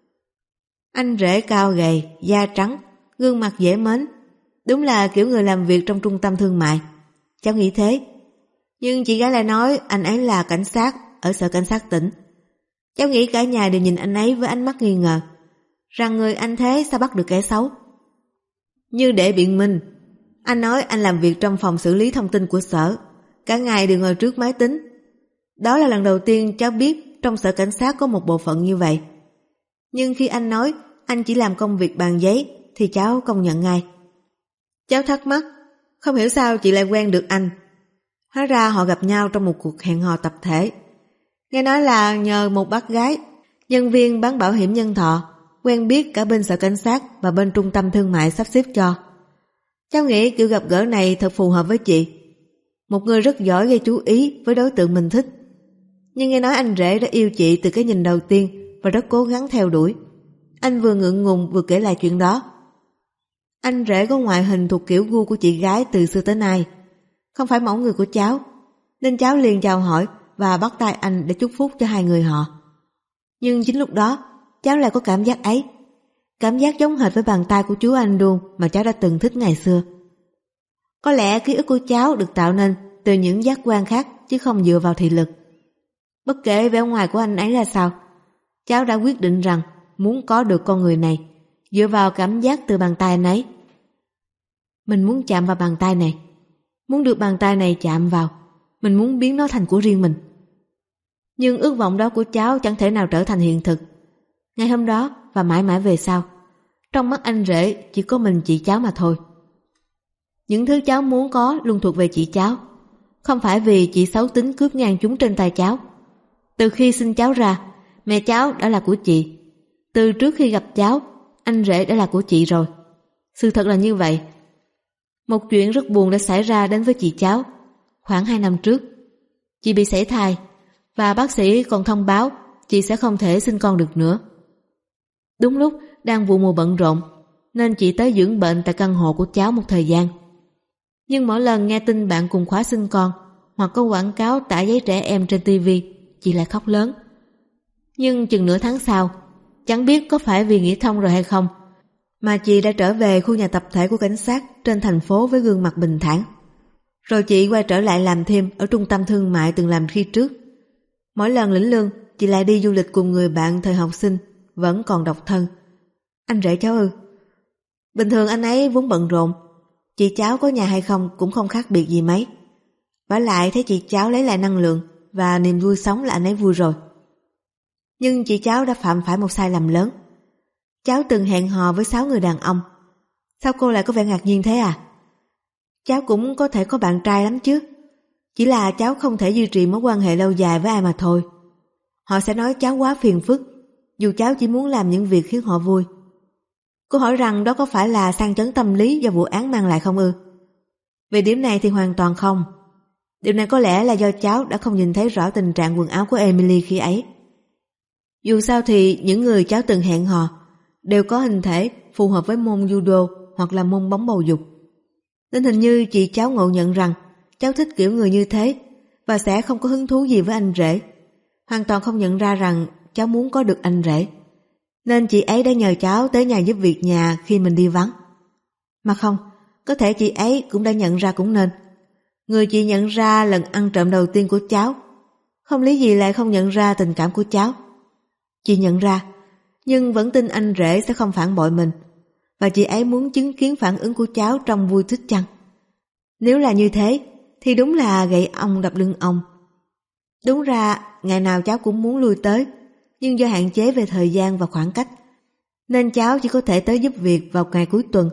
Anh rể cao gầy, da trắng, gương mặt dễ mến, đúng là kiểu người làm việc trong trung tâm thương mại. Cháu nghĩ thế. Nhưng chị gái lại nói anh ấy là cảnh sát ở sở cảnh sát tỉnh. Cháu nghĩ cả nhà đều nhìn anh ấy với ánh mắt nghi ngờ, rằng người anh thế sao bắt được kẻ xấu. Như để biện minh, anh nói anh làm việc trong phòng xử lý thông tin của sở, cả ngày đều ngồi trước máy tính. Đó là lần đầu tiên cháu biết trong sở cảnh sát có một bộ phận như vậy. Nhưng khi anh nói anh chỉ làm công việc bàn giấy thì cháu công nhận ngay. Cháu thắc mắc, không hiểu sao chị lại quen được anh. Hóa ra họ gặp nhau trong một cuộc hẹn hò tập thể. Nghe nói là nhờ một bác gái, nhân viên bán bảo hiểm nhân thọ, quen biết cả bên sở cảnh sát và bên trung tâm thương mại sắp xếp cho. Cháu nghĩ kiểu gặp gỡ này thật phù hợp với chị. Một người rất giỏi gây chú ý với đối tượng mình thích. Nhưng nghe nói anh rể đã yêu chị từ cái nhìn đầu tiên và rất cố gắng theo đuổi. Anh vừa ngượng ngùng vừa kể lại chuyện đó. Anh rể có ngoại hình thuộc kiểu gu của chị gái từ xưa tới nay, không phải mẫu người của cháu, nên cháu liền chào hỏi và bắt tay anh để chúc phúc cho hai người họ. Nhưng chính lúc đó, cháu lại có cảm giác ấy. Cảm giác giống hệt với bàn tay của chú anh Đôn mà cháu đã từng thích ngày xưa. Có lẽ ký ức của cháu được tạo nên từ những giác quan khác chứ không dựa vào thị lực. Bất kể vẻ ngoài của anh ấy là sao, cháu đã quyết định rằng muốn có được con người này dựa vào cảm giác từ bàn tay anh ấy. Mình muốn chạm vào bàn tay này, muốn được bàn tay này chạm vào, mình muốn biến nó thành của riêng mình. Nhưng ước vọng đó của cháu chẳng thể nào trở thành hiện thực. Ngày hôm đó và mãi mãi về sau, trong mắt anh rể chỉ có mình chị cháu mà thôi. Những thứ cháu muốn có luôn thuộc về chị cháu, không phải vì chị xấu tính cướp ngang chúng trên tay cháu. Từ khi sinh cháu ra, mẹ cháu đã là của chị. Từ trước khi gặp cháu, anh rể đã là của chị rồi. Sự thật là như vậy. Một chuyện rất buồn đã xảy ra đến với chị cháu. Khoảng 2 năm trước, chị bị sảy thai và bác sĩ còn thông báo chị sẽ không thể sinh con được nữa. Đúng lúc đang vụ mùa bận rộn nên chị tới dưỡng bệnh tại căn hộ của cháu một thời gian. Nhưng mỗi lần nghe tin bạn cùng khóa sinh con hoặc có quảng cáo tải giấy trẻ em trên TV, chị lại khóc lớn. Nhưng chừng nửa tháng sau, chẳng biết có phải vì nghĩ thông rồi hay không, mà chị đã trở về khu nhà tập thể của cảnh sát trên thành phố với gương mặt bình thản. Rồi chị quay trở lại làm thêm ở trung tâm thương mại từng làm khi trước. Mỗi lần lĩnh lương, chị lại đi du lịch cùng người bạn thời học sinh, vẫn còn độc thân. Anh rể cháu ư? Bình thường anh ấy vốn bận rộn, chị cháu có nhà hay không cũng không khác biệt gì mấy. Vả lại thấy chị cháu lấy lại năng lượng và niềm vui sống là anh ấy vui rồi. Nhưng chị cháu đã phạm phải một sai lầm lớn. Cháu từng hẹn hò với 6 người đàn ông. Sao cô lại có vẻ ngạc nhiên thế à? Cháu cũng có thể có bạn trai lắm chứ. Chỉ là cháu không thể duy trì mối quan hệ lâu dài với ai mà thôi. Họ sẽ nói cháu quá phiền phức, dù cháu chỉ muốn làm những việc khiến họ vui. Cô hỏi rằng đó có phải là sang chấn tâm lý do vụ án mang lại không ư? Về điểm này thì hoàn toàn không. Điều này có lẽ là do cháu đã không nhìn thấy rõ tình trạng quần áo của Emily khi ấy. Dù sao thì những người cháu từng hẹn hò đều có hình thể phù hợp với môn judo hoặc là môn bóng bầu dục. Nên hình như chị cháu ngộ nhận rằng cháu thích kiểu người như thế và sẽ không có hứng thú gì với anh rể. Hoàn toàn không nhận ra rằng cháu muốn có được anh rể. Nên chị ấy đã nhờ cháu tới nhà giúp việc nhà khi mình đi vắng. Mà không, có thể chị ấy cũng đã nhận ra cũng nên. Người chị nhận ra lần ăn trộm đầu tiên của cháu, không lý gì lại không nhận ra tình cảm của cháu. Chị nhận ra, nhưng vẫn tin anh rể sẽ không phản bội mình, và chị ấy muốn chứng kiến phản ứng của cháu trong vui thích chăng. Nếu là như thế, thì đúng là gậy ông đập lưng ông. Đúng ra, ngày nào cháu cũng muốn lui tới, nhưng do hạn chế về thời gian và khoảng cách, nên cháu chỉ có thể tới giúp việc vào ngày cuối tuần.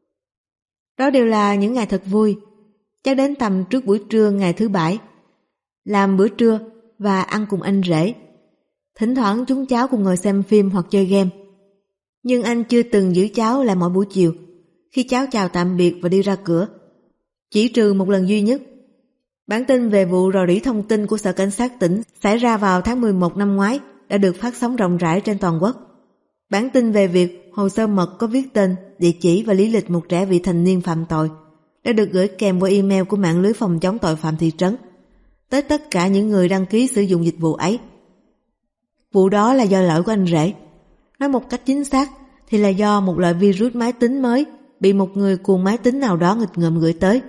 Đó đều là những ngày thật vui. Cháu đến tầm trước buổi trưa ngày thứ Bảy, làm bữa trưa và ăn cùng anh rể. Thỉnh thoảng chúng cháu cùng ngồi xem phim hoặc chơi game. Nhưng anh chưa từng giữ cháu lại mỗi buổi chiều, khi cháu chào tạm biệt và đi ra cửa. Chỉ trừ một lần duy nhất. Bản tin về vụ rò rỉ thông tin của Sở Cảnh sát tỉnh xảy ra vào tháng 11 năm ngoái đã được phát sóng rộng rãi trên toàn quốc. Bản tin về việc hồ sơ mật có viết tên, địa chỉ và lý lịch một trẻ vị thành niên phạm tội đã được gửi kèm qua email của mạng lưới phòng chống tội phạm thị trấn tới tất cả những người đăng ký sử dụng dịch vụ ấy. Vụ đó là do lỗi của anh rể. Nói một cách chính xác thì là do một loại virus máy tính mới bị một người cuồng máy tính nào đó nghịch ngợm gửi tới.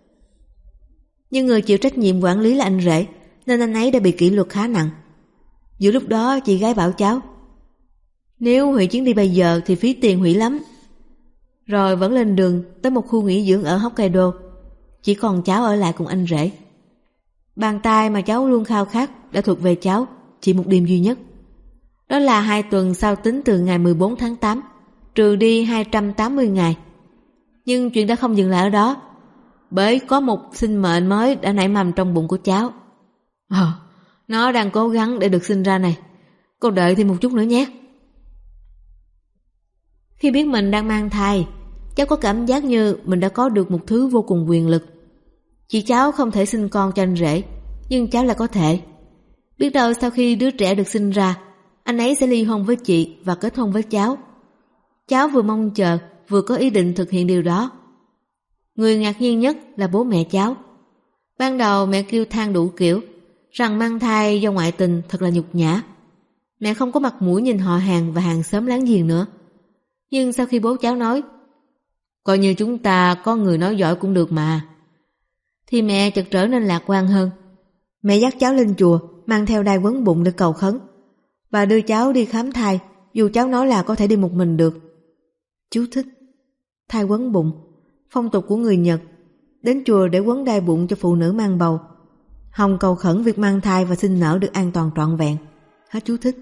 Nhưng người chịu trách nhiệm quản lý là anh rể, nên anh ấy đã bị kỷ luật khá nặng. Giữa lúc đó chị gái bảo cháu, nếu hủy chuyến đi bây giờ thì phí tiền hủy lắm. Rồi vẫn lên đường tới một khu nghỉ dưỡng ở Hokkaido. Chỉ còn cháu ở lại cùng anh rể. Bàn tay mà cháu luôn khao khát đã thuộc về cháu chỉ một đêm duy nhất. Đó là 2 tuần sau tính từ ngày 14 tháng 8 trừ đi 280 ngày. Nhưng chuyện đã không dừng lại ở đó, bởi có một sinh mệnh mới đã nảy mầm trong bụng của cháu. Nó đang cố gắng để được sinh ra này. Cô đợi thêm một chút nữa nhé. Khi biết mình đang mang thai, cháu có cảm giác như mình đã có được một thứ vô cùng quyền lực. Chị cháu không thể sinh con cho anh rể, nhưng cháu là có thể. Biết đâu sau khi đứa trẻ được sinh ra, anh ấy sẽ ly hôn với chị và kết hôn với cháu. Cháu vừa mong chờ, vừa có ý định thực hiện điều đó. Người ngạc nhiên nhất là bố mẹ cháu. Ban đầu mẹ kêu than đủ kiểu, rằng mang thai do ngoại tình thật là nhục nhã. Mẹ không có mặt mũi nhìn họ hàng và hàng xóm láng giềng nữa. Nhưng sau khi bố cháu nói, coi như chúng ta có người nói giỏi cũng được mà, thì mẹ chợt trở nên lạc quan hơn. Mẹ dắt cháu lên chùa, mang theo đai quấn bụng để cầu khấn, và đưa cháu đi khám thai, dù cháu nói là có thể đi một mình được. Chú thích: thai quấn bụng, phong tục của người Nhật, đến chùa để quấn đai bụng cho phụ nữ mang bầu, hòng cầu khẩn việc mang thai và sinh nở được an toàn trọn vẹn. Hết chú thích.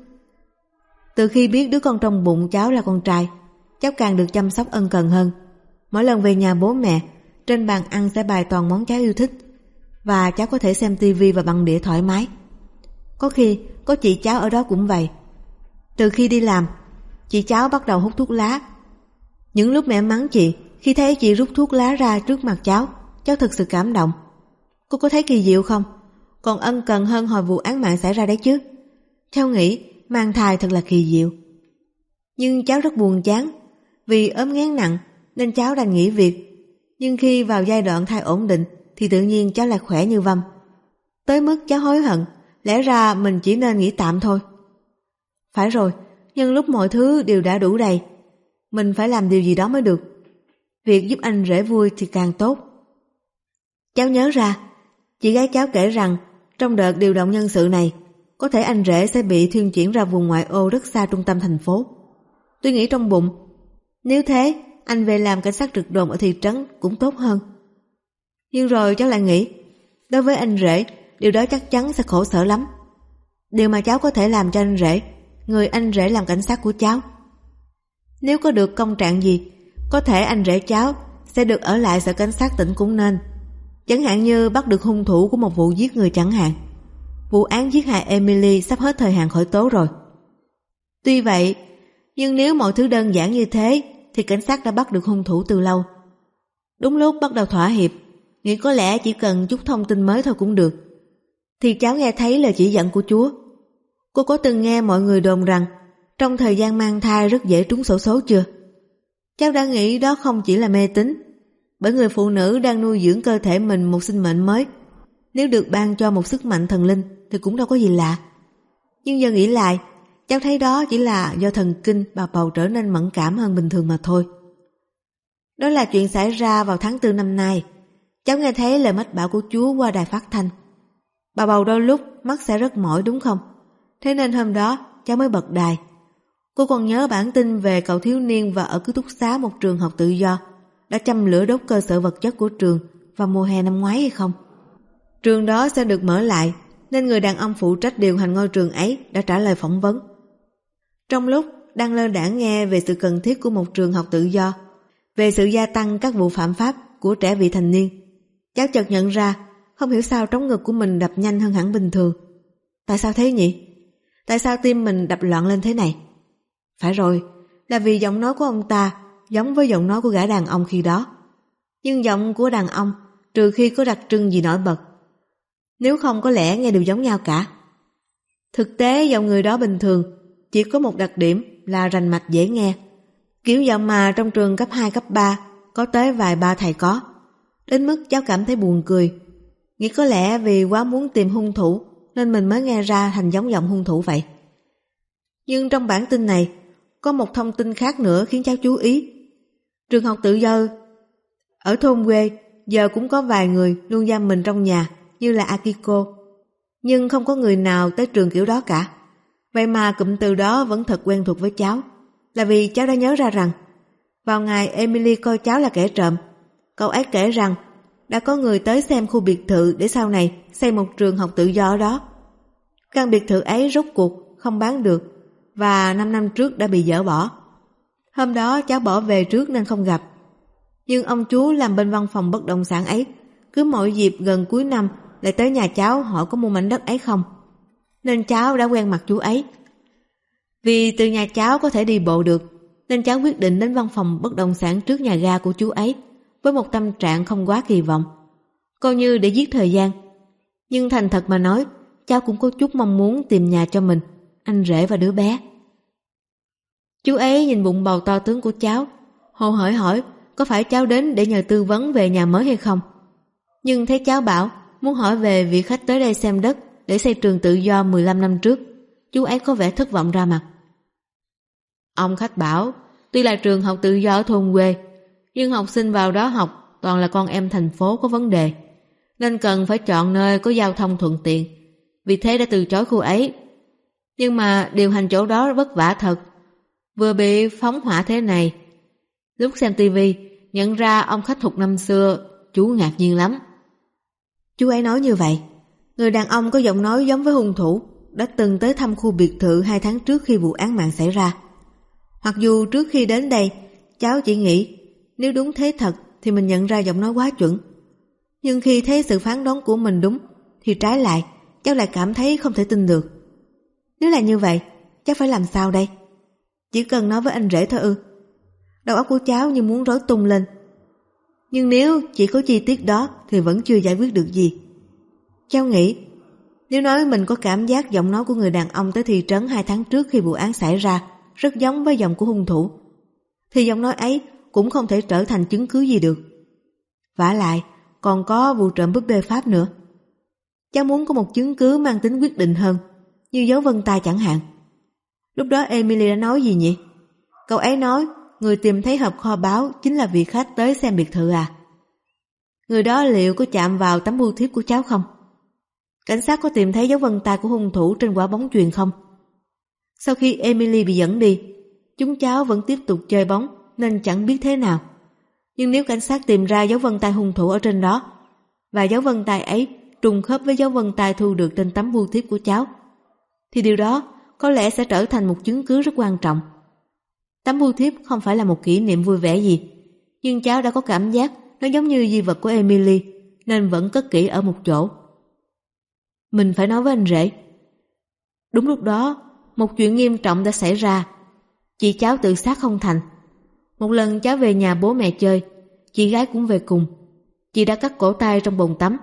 Từ khi biết đứa con trong bụng cháu là con trai, cháu càng được chăm sóc ân cần hơn. Mỗi lần về nhà bố mẹ, trên bàn ăn sẽ bày toàn món cháu yêu thích, và cháu có thể xem tivi và băng đĩa thoải mái. Có khi có chị cháu ở đó cũng vậy. Từ khi đi làm, chị cháu bắt đầu hút thuốc lá. Những lúc mẹ mắng chị, khi thấy chị rút thuốc lá ra trước mặt cháu thực sự cảm động. Cô có thấy kỳ diệu không? Còn ân cần hơn hồi vụ án mạng xảy ra đấy chứ. Cháu nghĩ mang thai thật là kỳ diệu. Nhưng cháu rất buồn chán. Vì ốm nghén nặng nên cháu đành nghỉ việc. Nhưng khi vào giai đoạn thai ổn định thì tự nhiên cháu lại khỏe như vâm. Tới mức cháu hối hận, lẽ ra mình chỉ nên nghỉ tạm thôi. Phải rồi, nhưng lúc mọi thứ đều đã đủ đầy, mình phải làm điều gì đó mới được. Việc giúp anh rể vui thì càng tốt. Cháu nhớ ra, chị gái cháu kể rằng trong đợt điều động nhân sự này, có thể anh rể sẽ bị thuyên chuyển ra vùng ngoại ô rất xa trung tâm thành phố. Tôi nghĩ trong bụng, nếu thế anh về làm cảnh sát trực đồn ở thị trấn cũng tốt hơn. Nhưng rồi cháu lại nghĩ, đối với anh rể, điều đó chắc chắn sẽ khổ sở lắm. Điều mà cháu có thể làm cho anh rể, người anh rể làm cảnh sát của cháu. Nếu có được công trạng gì, có thể anh rể cháu sẽ được ở lại sở cảnh sát tỉnh cũng nên. Chẳng hạn như bắt được hung thủ của một vụ giết người chẳng hạn. Vụ án giết hại Emily sắp hết thời hạn khởi tố rồi. Tuy vậy, nhưng nếu mọi thứ đơn giản như thế thì cảnh sát đã bắt được hung thủ từ lâu. Đúng lúc bắt đầu thỏa hiệp, nghĩ có lẽ chỉ cần chút thông tin mới thôi cũng được, thì cháu nghe thấy lời chỉ dẫn của Chúa. Cô có từng nghe mọi người đồn rằng trong thời gian mang thai rất dễ trúng xổ số chưa? Cháu đã nghĩ đó không chỉ là mê tín, bởi người phụ nữ đang nuôi dưỡng cơ thể mình một sinh mệnh mới. Nếu được ban cho một sức mạnh thần linh thì cũng đâu có gì lạ. Nhưng giờ nghĩ lại, cháu thấy đó chỉ là do thần kinh bà bầu trở nên mẫn cảm hơn bình thường mà thôi. Đó là chuyện xảy ra vào tháng 4 năm nay. Cháu nghe thấy lời mách bảo của Chúa qua đài phát thanh. Bà bầu đôi lúc mắt sẽ rất mỏi đúng không? Thế nên hôm đó cháu mới bật đài. Cô còn nhớ bản tin về cậu thiếu niên và ở ký túc xá một trường học tự do đã châm lửa đốt cơ sở vật chất của trường vào mùa hè năm ngoái hay không? Trường đó sẽ được mở lại, nên người đàn ông phụ trách điều hành ngôi trường ấy đã trả lời phỏng vấn. Trong lúc đang lơ đãng nghe về sự cần thiết của một trường học tự do, về sự gia tăng các vụ phạm pháp của trẻ vị thành niên, cháu chợt nhận ra không hiểu sao trống ngực của mình đập nhanh hơn hẳn bình thường. Tại sao thế nhỉ? Tại sao tim mình đập loạn lên thế này? Phải rồi, là vì giọng nói của ông ta giống với giọng nói của gã đàn ông khi đó. Nhưng giọng của đàn ông, trừ khi có đặc trưng gì nổi bật, nếu không có lẽ nghe đều giống nhau cả. Thực tế giọng người đó bình thường, chỉ có một đặc điểm là rành mạch dễ nghe. Kiểu giọng mà trong trường cấp 2, cấp 3 có tới vài ba thầy có. Đến mức cháu cảm thấy buồn cười. Nghĩ có lẽ vì quá muốn tìm hung thủ nên mình mới nghe ra thành giống giọng hung thủ vậy. Nhưng trong bản tin này có một thông tin khác nữa khiến cháu chú ý. Trường học tự do ở thôn quê giờ cũng có vài người luôn giam mình trong nhà như là Akiko. Nhưng không có người nào tới trường kiểu đó cả. Vậy mà cụm từ đó vẫn thật quen thuộc với cháu, là vì cháu đã nhớ ra rằng vào ngày Emily coi cháu là kẻ trộm, cậu ấy kể rằng đã có người tới xem khu biệt thự để sau này xây một trường học tự do ở đó. Căn biệt thự ấy rốt cuộc không bán được và 5 năm trước đã bị dỡ bỏ. Hôm đó cháu bỏ về trước nên không gặp. Nhưng ông chú làm bên văn phòng bất động sản ấy, cứ mỗi dịp gần cuối năm lại tới nhà cháu hỏi có mua mảnh đất ấy không. Nên cháu đã quen mặt chú ấy. Vì từ nhà cháu có thể đi bộ được, nên cháu quyết định đến văn phòng bất động sản trước nhà ga của chú ấy với một tâm trạng không quá kỳ vọng, coi như để giết thời gian. Nhưng thành thật mà nói, cháu cũng có chút mong muốn tìm nhà cho mình, anh rể và đứa bé. Chú ấy nhìn bụng bầu to tướng của cháu, hồ hởi hỏi có phải cháu đến để nhờ tư vấn về nhà mới hay không. Nhưng thấy cháu bảo muốn hỏi về việc khách tới đây xem đất để xây trường tự do 15 năm trước, chú ấy có vẻ thất vọng ra mặt. Ông khách bảo tuy là trường học tự do ở thôn quê, nhưng học sinh vào đó học toàn là con em thành phố có vấn đề, nên cần phải chọn nơi có giao thông thuận tiện. Vì thế đã từ chối khu ấy. Nhưng mà điều hành chỗ đó vất vả thật, vừa bị phóng hỏa thế này. Lúc xem tivi nhận ra ông khách thuộc năm xưa, chú ngạc nhiên lắm. Chú ấy nói như vậy. Người đàn ông có giọng nói giống với hung thủ đã từng tới thăm khu biệt thự 2 tháng trước khi vụ án mạng xảy ra. Mặc dù trước khi đến đây cháu chỉ nghĩ nếu đúng thế thật thì mình nhận ra giọng nói quá chuẩn, nhưng khi thấy sự phán đoán của mình đúng thì trái lại cháu lại cảm thấy không thể tin được. Nếu là như vậy, cháu phải làm sao đây? Chỉ cần nói với anh rể thôi ư? Đầu óc của cháu như muốn rối tung lên. Nhưng nếu chỉ có chi tiết đó thì vẫn chưa giải quyết được gì. Cháu nghĩ nếu nói mình có cảm giác giọng nói của người đàn ông tới thị trấn 2 tháng trước khi vụ án xảy ra rất giống với giọng của hung thủ, thì giọng nói ấy cũng không thể trở thành chứng cứ gì được. Vả lại còn có vụ trộm búp bê Pháp nữa. Cháu muốn có một chứng cứ mang tính quyết định hơn, như dấu vân tay chẳng hạn. Lúc đó Emily đã nói gì nhỉ? Cậu ấy nói người tìm thấy hộp kho báu chính là vị khách tới xem biệt thự à? Người đó liệu có chạm vào tấm bưu thiếp của cháu không? Cảnh sát có tìm thấy dấu vân tay của hung thủ trên quả bóng chuyền không? Sau khi Emily bị dẫn đi, chúng cháu vẫn tiếp tục chơi bóng nên chẳng biết thế nào. Nhưng nếu cảnh sát tìm ra dấu vân tay hung thủ ở trên đó, và dấu vân tay ấy trùng khớp với dấu vân tay thu được trên tấm bưu thiếp của cháu, thì điều đó có lẽ sẽ trở thành một chứng cứ rất quan trọng. Tấm bưu thiếp không phải là một kỷ niệm vui vẻ gì, nhưng cháu đã có cảm giác nó giống như di vật của Emily, nên vẫn cất kỹ ở một chỗ. Mình phải nói với anh rể. Đúng lúc đó, một chuyện nghiêm trọng đã xảy ra. Chị cháu tự sát không thành. Một lần cháu về nhà bố mẹ chơi, chị gái cũng về cùng. Chị đã cắt cổ tay trong bồn tắm.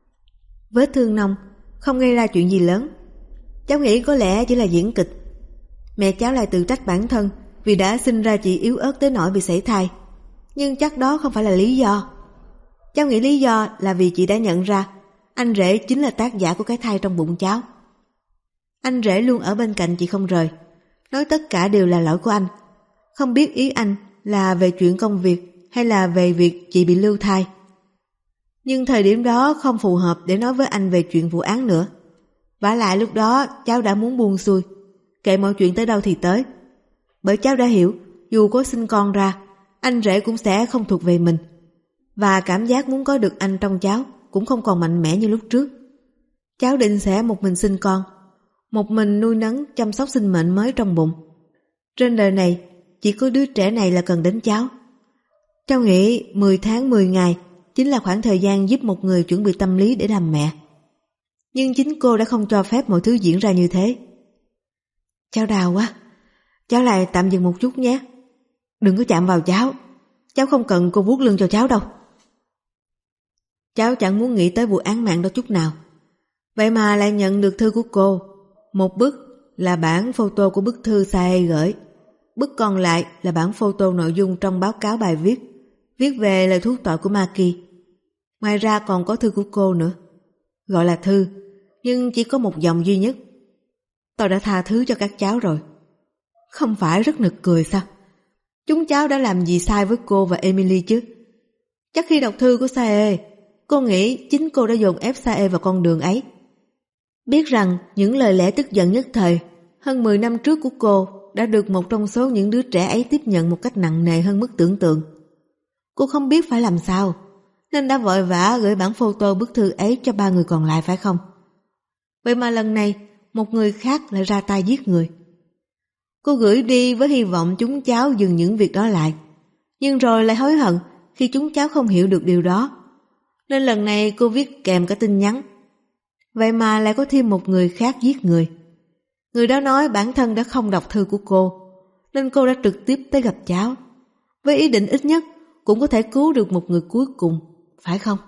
Vết thương nông, không gây ra chuyện gì lớn. Cháu nghĩ có lẽ chỉ là diễn kịch. Mẹ cháu lại tự trách bản thân vì đã sinh ra chị yếu ớt tới nỗi bị sảy thai. Nhưng chắc đó không phải là lý do. Cháu nghĩ lý do là vì chị đã nhận ra anh rể chính là tác giả của cái thai trong bụng cháu. Anh rể luôn ở bên cạnh chị không rời, nói tất cả đều là lỗi của anh. Không biết ý anh là về chuyện công việc hay là về việc chị bị lưu thai. Nhưng thời điểm đó không phù hợp để nói với anh về chuyện vụ án nữa. Vả lại lúc đó cháu đã muốn buông xuôi, kệ mọi chuyện tới đâu thì tới. Bởi cháu đã hiểu dù có sinh con ra, anh rể cũng sẽ không thuộc về mình. Và cảm giác muốn có được anh trong cháu cũng không còn mạnh mẽ như lúc trước. Cháu định sẽ một mình sinh con, một mình nuôi nấng chăm sóc sinh mệnh mới trong bụng. Trên đời này chỉ có đứa trẻ này là cần đến cháu. Cháu nghĩ 10 tháng 10 ngày chính là khoảng thời gian giúp một người chuẩn bị tâm lý để làm mẹ. Nhưng chính cô đã không cho phép mọi thứ diễn ra như thế. Cháu đau quá. Cháu lại tạm dừng một chút nhé. Đừng có chạm vào cháu. Cháu không cần cô vuốt lưng cho cháu đâu. Cháu chẳng muốn nghĩ tới vụ án mạng đó chút nào. Vậy mà lại nhận được thư của cô. Một bức là bản photo của bức thư Sae gửi. Bức còn lại là bản photo nội dung trong báo cáo bài viết, viết về lời thú tội của Maki. Ngoài ra còn có thư của cô nữa. Gọi là thư, nhưng chỉ có một dòng duy nhất. Tôi đã tha thứ cho các cháu rồi. Không phải rất nực cười sao? Chúng cháu đã làm gì sai với cô và Emily chứ? Chắc khi đọc thư của Sae, cô nghĩ chính cô đã dồn ép Sae vào con đường ấy. Biết rằng những lời lẽ tức giận nhất thời hơn 10 năm trước của cô đã được một trong số những đứa trẻ ấy tiếp nhận một cách nặng nề hơn mức tưởng tượng. Cô không biết phải làm sao, nên đã vội vã gửi bản photo bức thư ấy cho 3 người còn lại phải không? Vậy mà lần này một người khác lại ra tay giết người. Cô gửi đi với hy vọng chúng cháu dừng những việc đó lại, nhưng rồi lại hối hận khi chúng cháu không hiểu được điều đó. Nên lần này cô viết kèm cả tin nhắn. Vậy mà lại có thêm một người khác giết người. Người đó nói bản thân đã không đọc thư của cô, nên cô đã trực tiếp tới gặp cháu, với ý định ít nhất cũng có thể cứu được một người cuối cùng, phải không?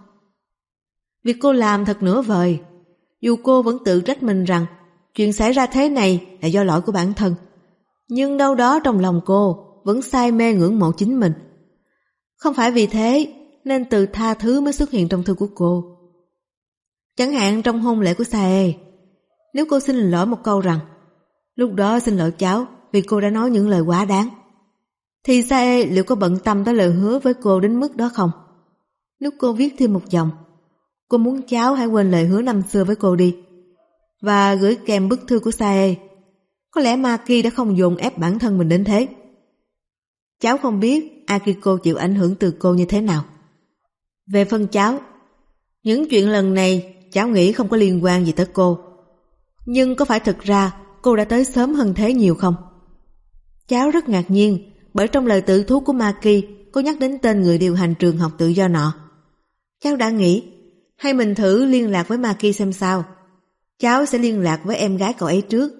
Việc cô làm thật nửa vời, dù cô vẫn tự trách mình rằng chuyện xảy ra thế này là do lỗi của bản thân, nhưng đâu đó trong lòng cô vẫn say mê ngưỡng mộ chính mình. Không phải vì thế nên từ tha thứ mới xuất hiện trong thư của cô. Chẳng hạn trong hôn lễ của Sae, nếu cô xin lỗi một câu rằng lúc đó xin lỗi cháu vì cô đã nói những lời quá đáng, thì Sae liệu có bận tâm tới lời hứa với cô đến mức đó không? Nếu cô viết thêm một dòng, cô muốn cháu hãy quên lời hứa năm xưa với cô đi, và gửi kèm bức thư của Sae, có lẽ Maki đã không dồn ép bản thân mình đến thế. Cháu không biết Akiko chịu ảnh hưởng từ cô như thế nào. Về phần cháu, những chuyện lần này cháu nghĩ không có liên quan gì tới cô. Nhưng có phải thực ra cô đã tới sớm hơn thế nhiều không? Cháu rất ngạc nhiên bởi trong lời tự thú của Maki có nhắc đến tên người điều hành trường học tự do nọ. Cháu đã nghĩ hay mình thử liên lạc với Maki xem sao. Cháu sẽ liên lạc với em gái cậu ấy trước.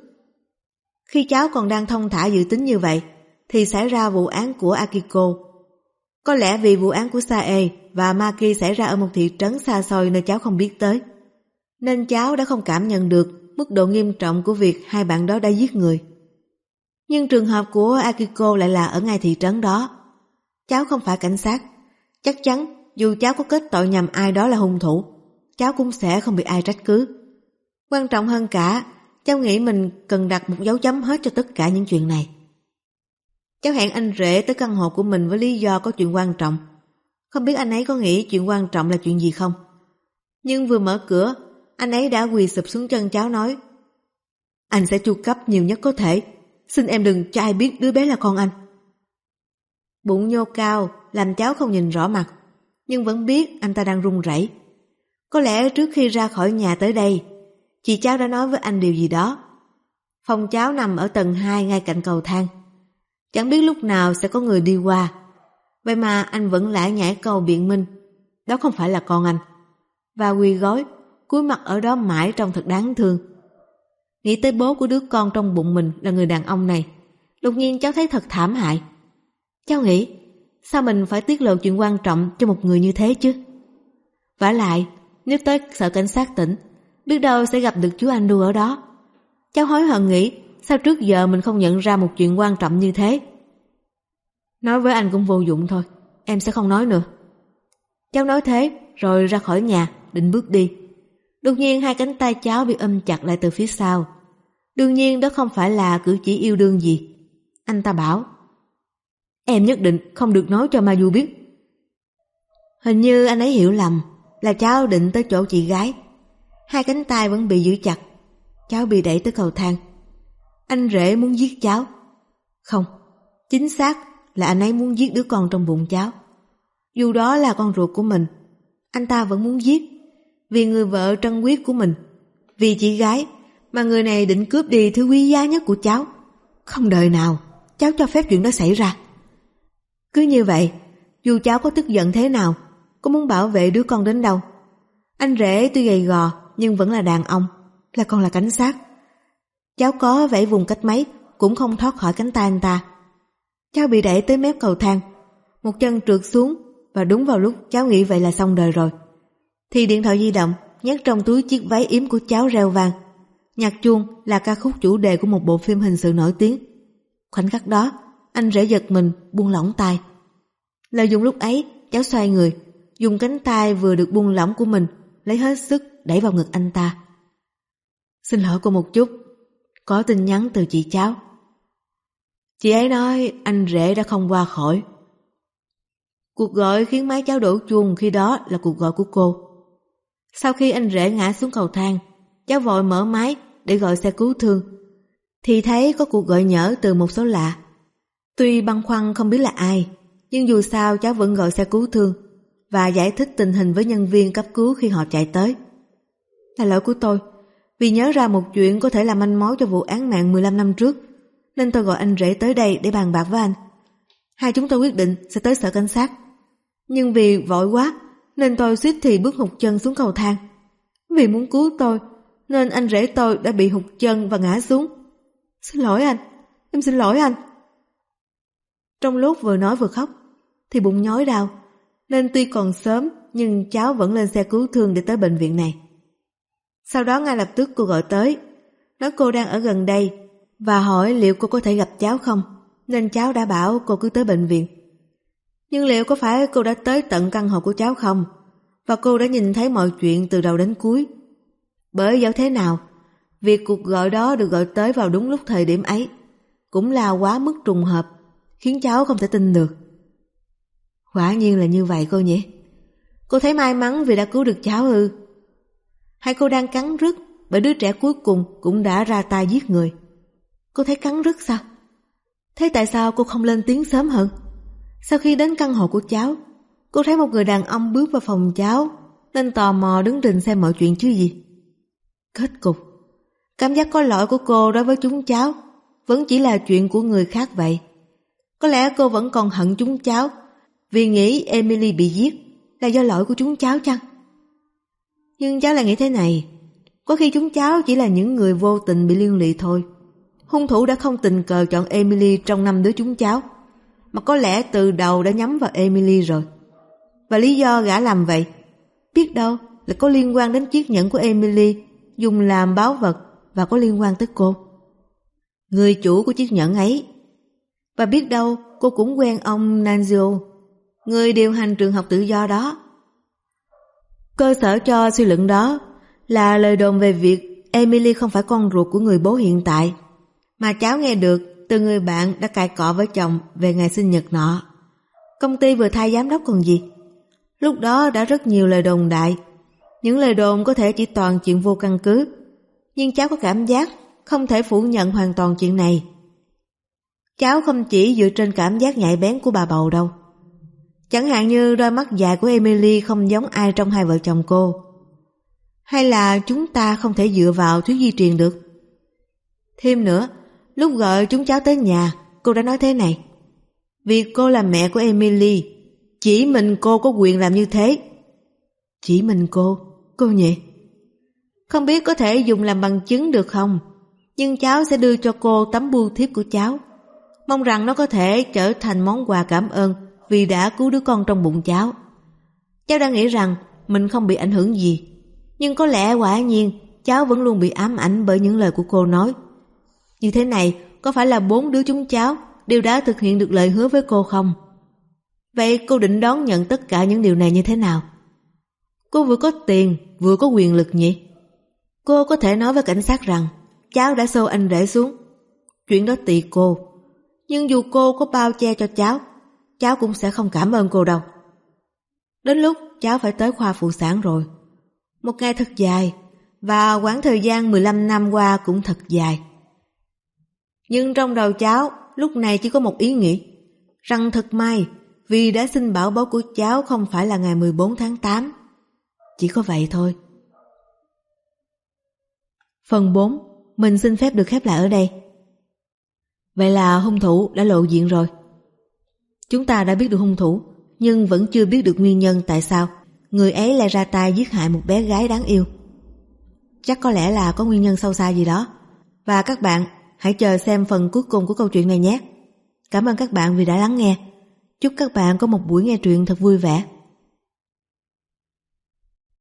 Khi cháu còn đang thong thả dự tính như vậy thì xảy ra vụ án của Akiko. Có lẽ vì vụ án của Sae và Maki xảy ra ở một thị trấn xa xôi nơi cháu không biết tới, nên cháu đã không cảm nhận được mức độ nghiêm trọng của việc hai bạn đó đã giết người. Nhưng trường hợp của Akiko lại là ở ngay thị trấn đó. Cháu không phải cảnh sát. Chắc chắn dù cháu có kết tội nhầm ai đó là hung thủ, cháu cũng sẽ không bị ai trách cứ. Quan trọng hơn cả, cháu nghĩ mình cần đặt một dấu chấm hết cho tất cả những chuyện này. Cháu hẹn anh rể tới căn hộ của mình với lý do có chuyện quan trọng. Không biết anh ấy có nghĩ chuyện quan trọng là chuyện gì không? Nhưng vừa mở cửa, anh ấy đã quỳ sụp xuống chân cháu nói: anh sẽ chu cấp nhiều nhất có thể. Xin em đừng cho ai biết đứa bé là con anh. Bụng nhô cao làm cháu không nhìn rõ mặt, nhưng vẫn biết anh ta đang run rẩy. Có lẽ trước khi ra khỏi nhà tới đây, chị cháu đã nói với anh điều gì đó. Phòng cháu nằm ở tầng 2 ngay cạnh cầu thang. Chẳng biết lúc nào sẽ có người đi qua. Vậy mà anh vẫn lải nhải câu biện minh đó không phải là con anh, và quỳ gối cúi mặt ở đó mãi trông thật đáng thương. Nghĩ tới bố của đứa con trong bụng mình là người đàn ông này, đột nhiên cháu thấy thật thảm hại. Cháu nghĩ sao mình phải tiết lộ chuyện quan trọng cho một người như thế chứ? Vả lại nếu tới sở cảnh sát tỉnh, biết đâu sẽ gặp được chú Andu ở đó. Cháu hối hận nghĩ sao trước giờ mình không nhận ra một chuyện quan trọng như thế. Nói với anh cũng vô dụng thôi, em sẽ không nói nữa. Cháu nói thế rồi ra khỏi nhà định bước đi. Đột nhiên hai cánh tay cháu bị ôm chặt lại từ phía sau. Đương nhiên đó không phải là cử chỉ yêu đương gì. Anh ta bảo: em nhất định không được nói cho Mayu biết. Hình như anh ấy hiểu lầm là cháu định tới chỗ chị gái. Hai cánh tay vẫn bị giữ chặt. Cháu bị đẩy tới cầu thang. Anh rể muốn giết cháu. Không, chính xác là anh ấy muốn giết đứa con trong bụng cháu. Dù đó là con ruột của mình, anh ta vẫn muốn giết. Vì người vợ trân quý của mình, vì chị gái mà người này định cướp đi thứ quý giá nhất của cháu. Không đời nào cháu cho phép chuyện đó xảy ra. Cứ như vậy, dù cháu có tức giận thế nào, có muốn bảo vệ đứa con đến đâu, anh rể tuy gầy gò nhưng vẫn là đàn ông, là còn là cảnh sát. Cháu có vẫy vùng cách mấy cũng không thoát khỏi cánh tay anh ta. Cháu bị đẩy tới mép cầu thang, một chân trượt xuống, và đúng vào lúc cháu nghĩ vậy là xong đời rồi, thì điện thoại di động nhét trong túi chiếc váy yếm của cháu reo vang. Nhạc chuông là ca khúc chủ đề của một bộ phim hình sự nổi tiếng. Khoảnh khắc đó, anh rể giật mình buông lỏng tay. Lợi dụng lúc ấy, cháu xoay người, dùng cánh tay vừa được buông lỏng của mình lấy hết sức đẩy vào ngực anh ta. Xin lỗi cô một chút, có tin nhắn từ chị cháu. Chị ấy nói anh rể đã không qua khỏi. Cuộc gọi khiến máy cháu đổ chuông, khi đó là cuộc gọi của cô. Sau khi anh rể ngã xuống cầu thang, cháu vội mở máy để gọi xe cứu thương, thì thấy có cuộc gọi nhỡ từ một số lạ. Tuy băn khoăn không biết là ai, nhưng dù sao cháu vẫn gọi xe cứu thương và giải thích tình hình với nhân viên cấp cứu khi họ chạy tới. Là lỗi của tôi, vì nhớ ra một chuyện có thể làm manh mối cho vụ án mạng 15 năm trước, nên tôi gọi anh rể tới đây để bàn bạc với anh. Hai chúng tôi quyết định sẽ tới sở cảnh sát. Nhưng vì vội quá nên tôi suýt thì bước hụt chân xuống cầu thang. Vì muốn cứu tôi nên anh rể tôi đã bị hụt chân và ngã xuống. Xin lỗi anh, em xin lỗi anh. Trong lúc vừa nói vừa khóc thì bụng nhói đau, nên tuy còn sớm nhưng cháu vẫn lên xe cứu thương để tới bệnh viện này. Sau đó ngay lập tức cô gọi tới, nói cô đang ở gần đây và hỏi liệu cô có thể gặp cháu không, nên cháu đã bảo cô cứ tới bệnh viện. Nhưng liệu có phải cô đã tới tận căn hộ của cháu không? Và cô đã nhìn thấy mọi chuyện từ đầu đến cuối. Bởi dẫu thế nào, việc cuộc gọi đó được gọi tới vào đúng lúc thời điểm ấy cũng là quá mức trùng hợp, khiến cháu không thể tin được. Quả nhiên là như vậy cô nhỉ? Cô thấy may mắn vì đã cứu được cháu ư? Hay cô đang cắn rứt bởi đứa trẻ cuối cùng cũng đã ra tay giết người? Cô thấy cắn rứt sao? Thế tại sao cô không lên tiếng sớm hơn? Sau khi đến căn hộ của cháu, cô thấy một người đàn ông bước vào phòng cháu nên tò mò đứng rình xem mọi chuyện chứ gì. Kết cục, cảm giác có lỗi của cô đối với chúng cháu vẫn chỉ là chuyện của người khác vậy. Có lẽ cô vẫn còn hận chúng cháu vì nghĩ Emily bị giết là do lỗi của chúng cháu chăng? Nhưng cháu lại nghĩ thế này, có khi chúng cháu chỉ là những người vô tình bị liên lụy thôi. Hung thủ đã không tình cờ chọn Emily trong 5 đứa chúng cháu, mà có lẽ từ đầu đã nhắm vào Emily rồi. Và lý do gã làm vậy, biết đâu là có liên quan đến chiếc nhẫn của Emily dùng làm báu vật và có liên quan tới cô, người chủ của chiếc nhẫn ấy. Và biết đâu cô cũng quen ông Nanzio, người điều hành trường học tự do đó. Cơ sở cho suy luận đó là lời đồn về việc Emily không phải con ruột của người bố hiện tại, mà cháu nghe được từ người bạn đã cãi cọ với chồng về ngày sinh nhật nọ. Công ty vừa thay giám đốc còn gì. Lúc đó đã rất nhiều lời đồn đại. Những lời đồn có thể chỉ toàn chuyện vô căn cứ, nhưng cháu có cảm giác không thể phủ nhận hoàn toàn chuyện này. Cháu không chỉ dựa trên cảm giác nhạy bén của bà bầu đâu. Chẳng hạn như đôi mắt dài của Emily không giống ai trong hai vợ chồng cô. Hay là chúng ta không thể dựa vào thuyết di truyền được. Thêm nữa, lúc gọi chúng cháu tới nhà, cô đã nói thế này: vì cô là mẹ của Emily, chỉ mình cô có quyền làm như thế. Chỉ mình cô nhỉ? Không biết có thể dùng làm bằng chứng được không, nhưng cháu sẽ đưa cho cô tấm bưu thiếp của cháu, mong rằng nó có thể trở thành món quà cảm ơn vì đã cứu đứa con trong bụng cháu. Cháu đã nghĩ rằng mình không bị ảnh hưởng gì, nhưng có lẽ quả nhiên cháu vẫn luôn bị ám ảnh bởi những lời của cô nói. Như thế này, có phải là 4 đứa chúng cháu đều đã thực hiện được lời hứa với cô không? Vậy cô định đón nhận tất cả những điều này như thế nào? Cô vừa có tiền, vừa có quyền lực nhỉ? Cô có thể nói với cảnh sát rằng cháu đã xô anh rể xuống. Chuyện đó tùy cô. Nhưng dù cô có bao che cho cháu cũng sẽ không cảm ơn cô đâu. Đến lúc cháu phải tới khoa phụ sản rồi. Một ngày thật dài, và quãng thời gian 15 năm qua cũng thật dài. Nhưng trong đầu cháu lúc này chỉ có một ý nghĩ, rằng thật may vì đã sinh bảo bối của cháu không phải là ngày 14 tháng 8. Chỉ có vậy thôi. Phần 4, mình xin phép được khép lại ở đây. Vậy là hung thủ đã lộ diện rồi. Chúng ta đã biết được hung thủ, nhưng vẫn chưa biết được nguyên nhân tại sao người ấy lại ra tay giết hại một bé gái đáng yêu. Chắc có lẽ là có nguyên nhân sâu xa gì đó. Và các bạn hãy chờ xem phần cuối cùng của câu chuyện này nhé. Cảm ơn các bạn vì đã lắng nghe. Chúc các bạn có một buổi nghe truyện thật vui vẻ.